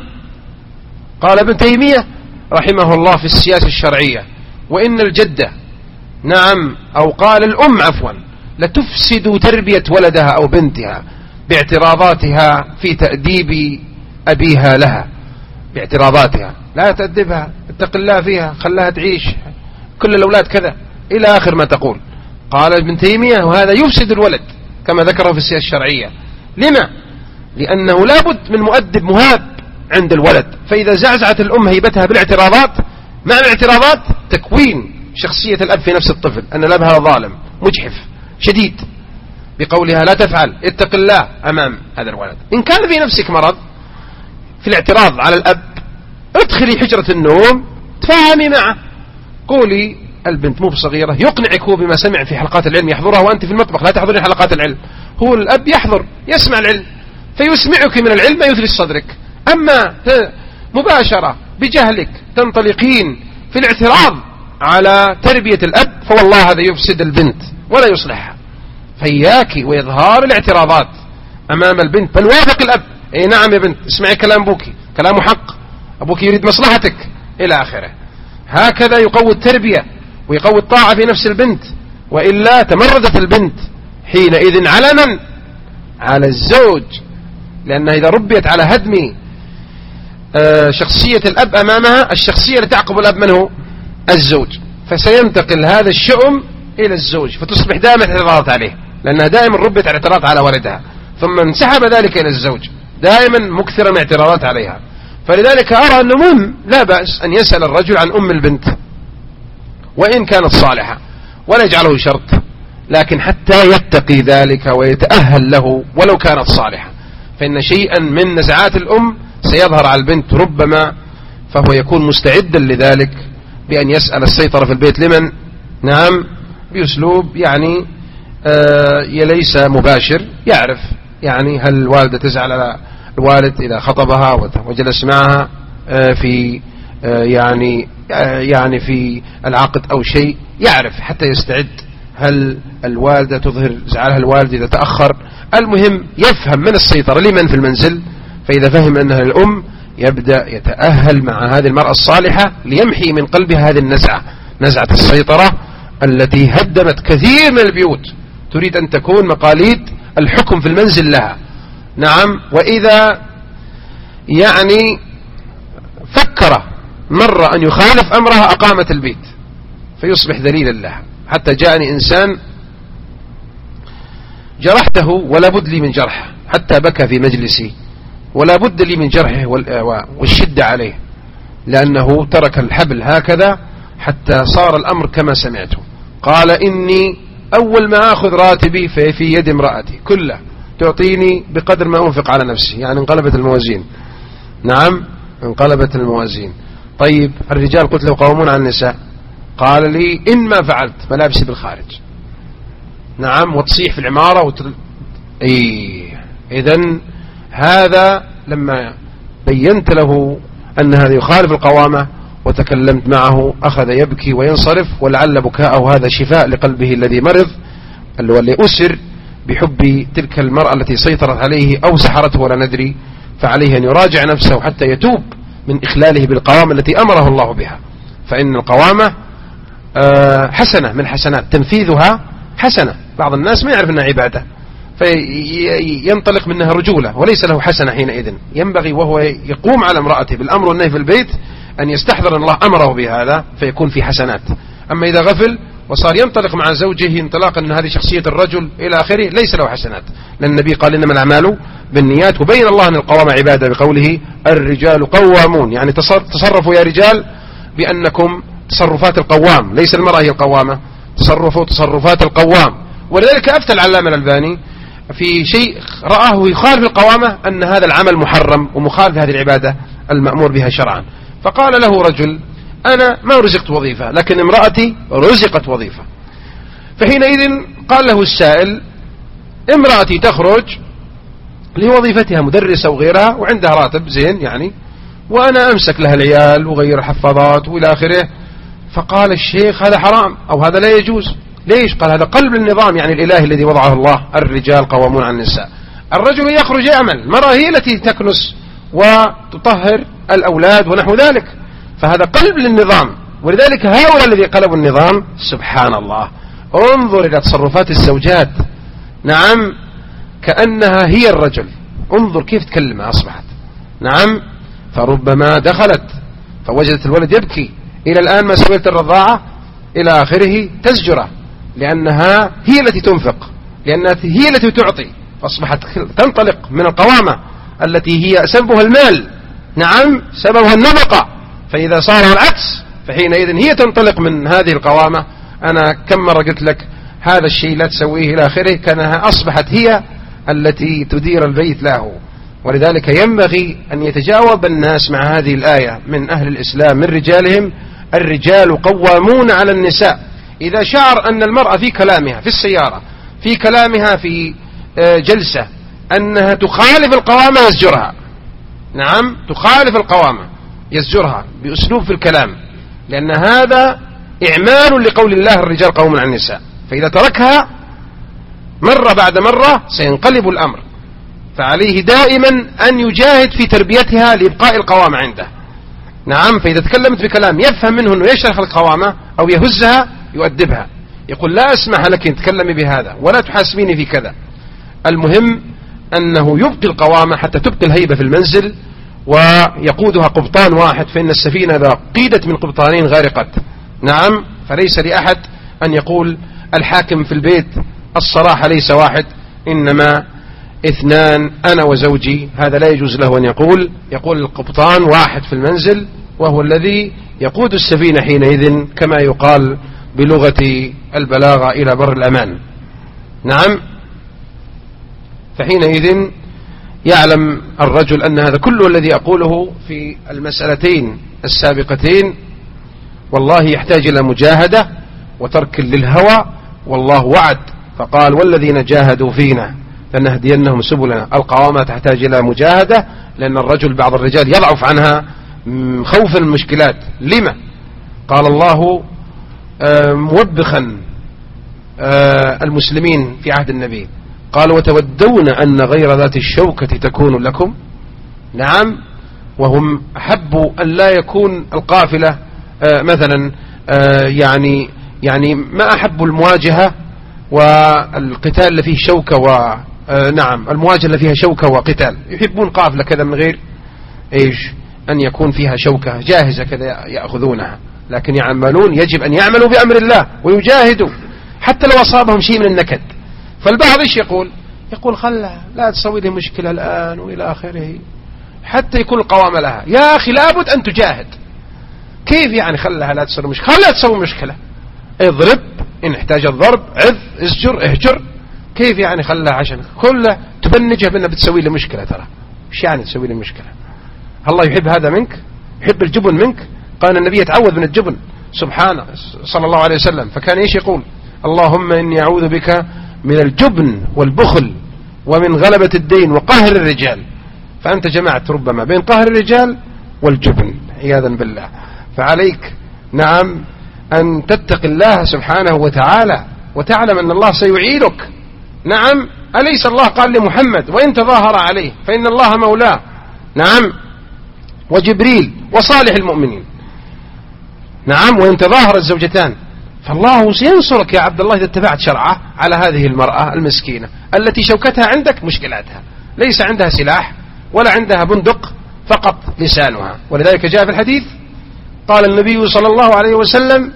قال ابن تيمية رحمه الله في السياسة الشرعية: وإن الجدة، نعم، أو قال الأم عفوا، لتفسد تربية ولدها أو بنتها باعتراضاتها في تأديب أبيها لها، باعتراضاتها، لا تأدبها، اتق الله فيها، خلاها تعيش، كل الأولاد كذا، إلى آخر ما تقول. قال ابن تيمية: وهذا يفسد الولد كما ذكره في السياسة الشرعية. لما؟ لأنه لابد من مؤدب مهاب عند الولد، فإذا زعزعت الأم هيبتها بالاعتراضات، مع الاعتراضات تكوين شخصية الأب في نفس الطفل، أن الأب هذا ظالم مجحف شديد، بقولها لا تفعل، اتق الله أمام هذا الولد. إن كان في نفسك مرض في الاعتراض على الأب، ادخلي حجرة النوم تفاهمي معه، قولي: البنت مو بصغيرة، يقنعك هو بما سمع في حلقات العلم يحضرها وأنت في المطبخ لا تحضرين حلقات العلم، هو الأب يحضر يسمع العلم فيسمعك من العلم ما يثري صدرك. أما مباشرة بجهلك تنطلقين في الاعتراض على تربية الأب، فوالله هذا يفسد البنت ولا يصلحها. فإياك وإظهار الاعتراضات أمام البنت، بل وافق الأب: اي نعم يا بنت، اسمعي كلام أبوك، كلامه حق، أبوك يريد مصلحتك، إلى آخره. هكذا يقوي التربية ويقوي الطاعة في نفس البنت، وإلا تمردت البنت حينئذ على من؟ على الزوج، لأنها إذا ربيت على هدم شخصية الأب أمامها، الشخصية اللي تعقب الأب من هو؟ الزوج، فسينتقل هذا الشؤم إلى الزوج، فتصبح دائما اعتراضات عليه، لأنها دائما ربت على اعتراض على ولدها، ثم انسحب ذلك إلى الزوج، دائما مكثرا من اعتراضات عليها. فلذلك أرى أنه مهم لا بأس أن يسأل الرجل عن أم البنت وإن كانت صالحة، ولا يجعله شرط، لكن حتى يتقي ذلك ويتأهل له ولو كانت صالحة، فإن شيئا من نزعات الأم سيظهر على البنت ربما، فهو يكون مستعدا لذلك بأن يسأل السيطرة في البيت لمن؟ نعم، بأسلوب يعني ليس مباشر، يعرف يعني هل الوالدة تزعل على الوالد إذا خطبها وجلس معها في يعني في العقد أو شيء، يعرف حتى يستعد، هل الوالدة تظهر زعلها الوالد إذا تأخر، المهم يفهم من السيطرة لمن في المنزل. فإذا فهم أنها الأم يبدأ يتأهل مع هذه المرأة الصالحة ليمحي من قلبها هذه النزعة، نزعة السيطرة التي هدمت كثير من البيوت، تريد أن تكون مقاليد الحكم في المنزل لها. نعم، وإذا يعني فكر مرة أن يخالف أمرها أقامت البيت فيصبح ذليلا لها. حتى جاءني إنسان جرحته ولا بد لي من جرحه، حتى بكى في مجلسي ولا بد لي من جرحه والشدة عليه، لأنه ترك الحبل هكذا حتى صار الأمر كما سمعته. قال: إني أول ما أخذ راتبي في يد امرأتي كله تعطيني بقدر ما أنفق على نفسي، يعني انقلبت الموازين. نعم، انقلبت الموازين. طيب الرجال قلت له قوامون على النساء، قال لي: إن ما فعلت ملابسي بالخارج. نعم، وتصيح في العمارة إذن هذا لما بينت له أن هذا يخالف القوامة وتكلمت معه أخذ يبكي وينصرف، ولعل بكاءه هذا شفاء لقلبه الذي مرض، اللي أسر بحب تلك المرأة التي سيطرت عليه أو سحرته ولا ندري. فعليه أن يراجع نفسه حتى يتوب من إخلاله بالقوامة التي أمره الله بها، فإن القوامة حسنة من حسنات، تنفيذها حسنة. بعض الناس ما يعرف أنها عبادة فينطلق منها رجولة وليس له حسنة. حينئذ ينبغي وهو يقوم على امرأته بالأمر والنهي في البيت أن يستحضر أن الله أمره بهذا فيكون في حسنات. أما إذا غفل وصار ينطلق مع زوجه انطلاقا أن هذه شخصية الرجل إلى آخره ليس له حسنات، لأن النبي قال: إنما الأعمال بالنيات. وبين الله أن القوامة عبادة بقوله: الرجال قوامون، يعني تصرفوا يا رجال بأنكم تصرفات القوام، ليس المرأة هي القوامة، تصرفوا تصرفات القوام. ولذلك أفتى العلامة الألباني في شيء رآه يخالف القوامة أن هذا العمل محرم ومخالف هذه العبادة المأمور بها شرعا. فقال له رجل: أنا ما رزقت وظيفة لكن امرأتي رزقت وظيفة. فحينئذ قال له السائل: امرأتي تخرج لوظيفتها مدرسة وغيرها وعندها راتب زين يعني، وأنا أمسك لها العيال وغير الحفاظات وإلى آخره. فقال الشيخ: هذا حرام أو هذا لا يجوز. ليش؟ قال: هذا قلب النظام يعني الإلهي الذي وضعه الله، الرجال قوامون على النساء. الرجل يخرج يعمل، المرأة هي التي تكنس وتطهر الأولاد ونحو ذلك، فهذا قلب للنظام. ولذلك هؤلاء الذي قلبوا النظام سبحان الله، انظر إلى تصرفات الزوجات، نعم، كأنها هي الرجل، انظر كيف تكلمها أصبحت، نعم. فربما دخلت فوجدت الولد يبكي إلى الآن ما سويت الرضاعة إلى آخره، تزجره لأنها هي التي تنفق، لأنها هي التي تعطي، فأصبحت تنطلق من القوامة التي هي سببها المال، نعم، سببها النفقة. فإذا صار العكس فحينئذ هي تنطلق من هذه القوامة. أنا كم مرة قلت لك هذا الشيء لا تسويه إلى آخره، كانها أصبحت هي التي تدير البيت له. ولذلك ينبغي أن يتجاوب الناس مع هذه الآية من أهل الإسلام من رجالهم: الرجال قوامون على النساء. إذا شعر أن المرأة في كلامها في السيارة، في كلامها في جلسة، أنها تخالف القوامة يزجرها، نعم، تخالف القوامة يزجرها بأسلوب في الكلام، لأن هذا إعمال لقول الله: الرجال قوامون على النساء. فإذا تركها مرة بعد مرة سينقلب الأمر، فعليه دائما أن يجاهد في تربيتها لإبقاء القوامة عنده، نعم. فإذا تكلمت بكلام يفهم منه أنه يشرح القوامة أو يهزها يؤدبها، يقول: لا أسمح لك أن تكلمي بهذا ولا تحاسبيني في كذا. المهم أنه يبقي القوامة حتى تبقي الهيبة في المنزل، ويقودها قبطان واحد، فإن السفينة إذا قيدت من قبطانين غرقت، نعم. فليس لأحد أن يقول الحاكم في البيت الصراحة ليس واحد، إنما اثنان، أنا وزوجي. هذا لا يجوز له أن يقول القبطان واحد في المنزل، وهو الذي يقود السفينة حينئذ كما يقال بلغة البلاغة إلى بر الأمان، نعم. فحينئذ يعلم الرجل أن هذا كله الذي أقوله في المسألتين السابقتين والله يحتاج إلى مجاهدة وترك للهوى، والله وعد فقال: والذين جاهدوا فينا لنهدينهم سبلنا. القوامة تحتاج إلى مجاهدة، لأن الرجل بعض الرجال يضعف عنها خوفا من المشكلات. لما؟ قال الله موبخا المسلمين في عهد النبي، قال: وتودون أن غير ذات الشوكة تكون لكم، نعم. وهم أحبوا أن لا يكون القافلة مثلا يعني ما أحبوا المواجهة والقتال اللي فيه شوكة نعم، المواجهة اللي فيها شوكة وقتال، يحبون قافلة كذا من غير أن يكون فيها شوكة جاهزة كذا يأخذونها، لكن يعملون، يجب أن يعملوا بأمر الله ويجاهدوا حتى لو أصابهم شيء من النكد. فالبعض يقول خلها، لا تسوي لي مشكلة الآن وإلى آخره، حتى يكون القوام لها. يا أخي لابد أن تجاهد. كيف يعني خلها لا تصير مشكلة؟ خلها تسوي مشكلة، اضرب إن احتاج الضرب، عذ، اسجر، اهجر. كيف يعني خلها عشان كلها تبنجها بأنها بتسوي لي مشكلة؟ ترى ايش يعني تسوي لي مشكلة؟ الله يحب هذا منك؟ يحب الجبن منك؟ قال النبي يتعوذ من الجبن سبحانه صلى الله عليه وسلم، فكان ايش يقول؟ اللهم إني أعوذ بك من الجبن والبخل ومن غلبة الدين وقهر الرجال. فأنت جمعت ربما بين قهر الرجال والجبن عياذا بالله. فعليك نعم أن تتق الله سبحانه وتعالى وتعلم أن الله سيعينك. نعم، أليس الله قال لمحمد: وإن تظاهر عليه فإن الله مولاه، نعم، وجبريل وصالح المؤمنين، نعم، وإن تظاهر الزوجتان فالله سينصرك يا عبد الله إذا اتبعت شرعه على هذه المرأة المسكينة التي شوكتها عندك مشكلاتها، ليس عندها سلاح ولا عندها بندق، فقط لسانها. ولذلك جاء في الحديث قال النبي صلى الله عليه وسلم: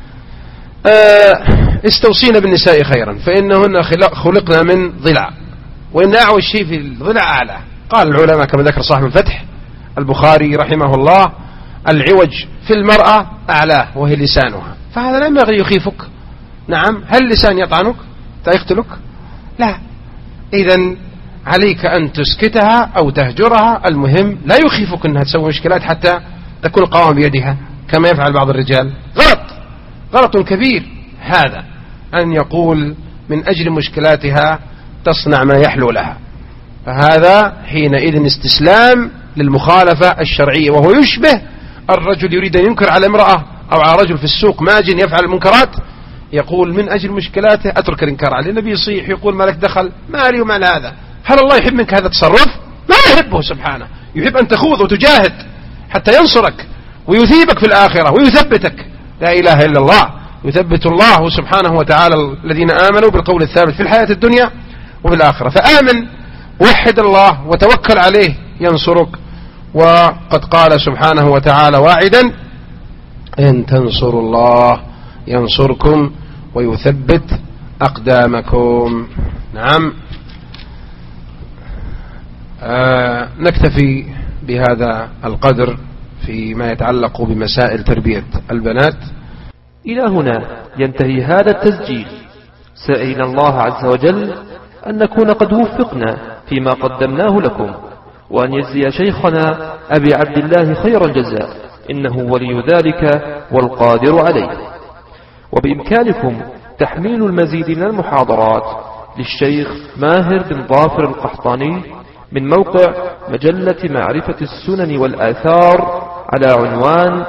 استوصينا بالنساء خيرا فإنهن خلقنا من ضلع، وإن أعوج شيء في الضلع أعلى. قال العلماء كما ذكر صاحب الفتح البخاري رحمه الله: العوج في المرأة أعلاه وهي لسانها. فهذا لا ينبغي يخيفك. نعم، هل اللسان يطعنك؟ حتى يقتلك؟ لا. إذن عليك أن تسكتها أو تهجرها، المهم لا يخيفك أنها تسوي مشكلات حتى تكون القوام بيدها كما يفعل بعض الرجال. غلط كبير هذا، أن يقول من أجل مشكلاتها تصنع ما يحلو لها، فهذا حينئذ استسلام للمخالفة الشرعية، وهو يشبه الرجل يريد أن ينكر على امرأة أو على رجل في السوق ماج يفعل المنكرات، يقول من أجل مشكلاته أترك الإنكار عليه. النبي يصيح يقول ما لك دخل، ما لي وما هذا. هل الله يحب منك هذا التصرف؟ ما يحبه سبحانه. يحب أن تخوض وتجاهد حتى ينصرك ويثيبك في الآخرة ويثبتك. لا إله إلا الله. يثبت الله سبحانه وتعالى الذين آمنوا بالقول الثابت في الحياة الدنيا وفي الآخرة. فآمن، وحد الله وتوكل عليه ينصرك. وقد قال سبحانه وتعالى واعدا: إن تنصروا الله ينصركم ويثبت أقدامكم. نعم. نكتفي بهذا القدر فيما يتعلق بمسائل تربية البنات. إلى هنا ينتهي هذا التسجيل، سائلين الله عز وجل أن نكون قد وفقنا فيما قدمناه لكم، وأن يجزي شيخنا أبي عبد الله خير الجزاء، إنه ولي ذلك والقادر عليه. وبإمكانكم تحميل المزيد من المحاضرات للشيخ ماهر بن ظافر القحطاني من موقع مجلة معرفة السنن والآثار على عنوان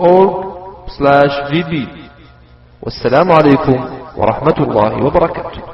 www.السنن.org/vb. والسلام عليكم ورحمة الله وبركاته.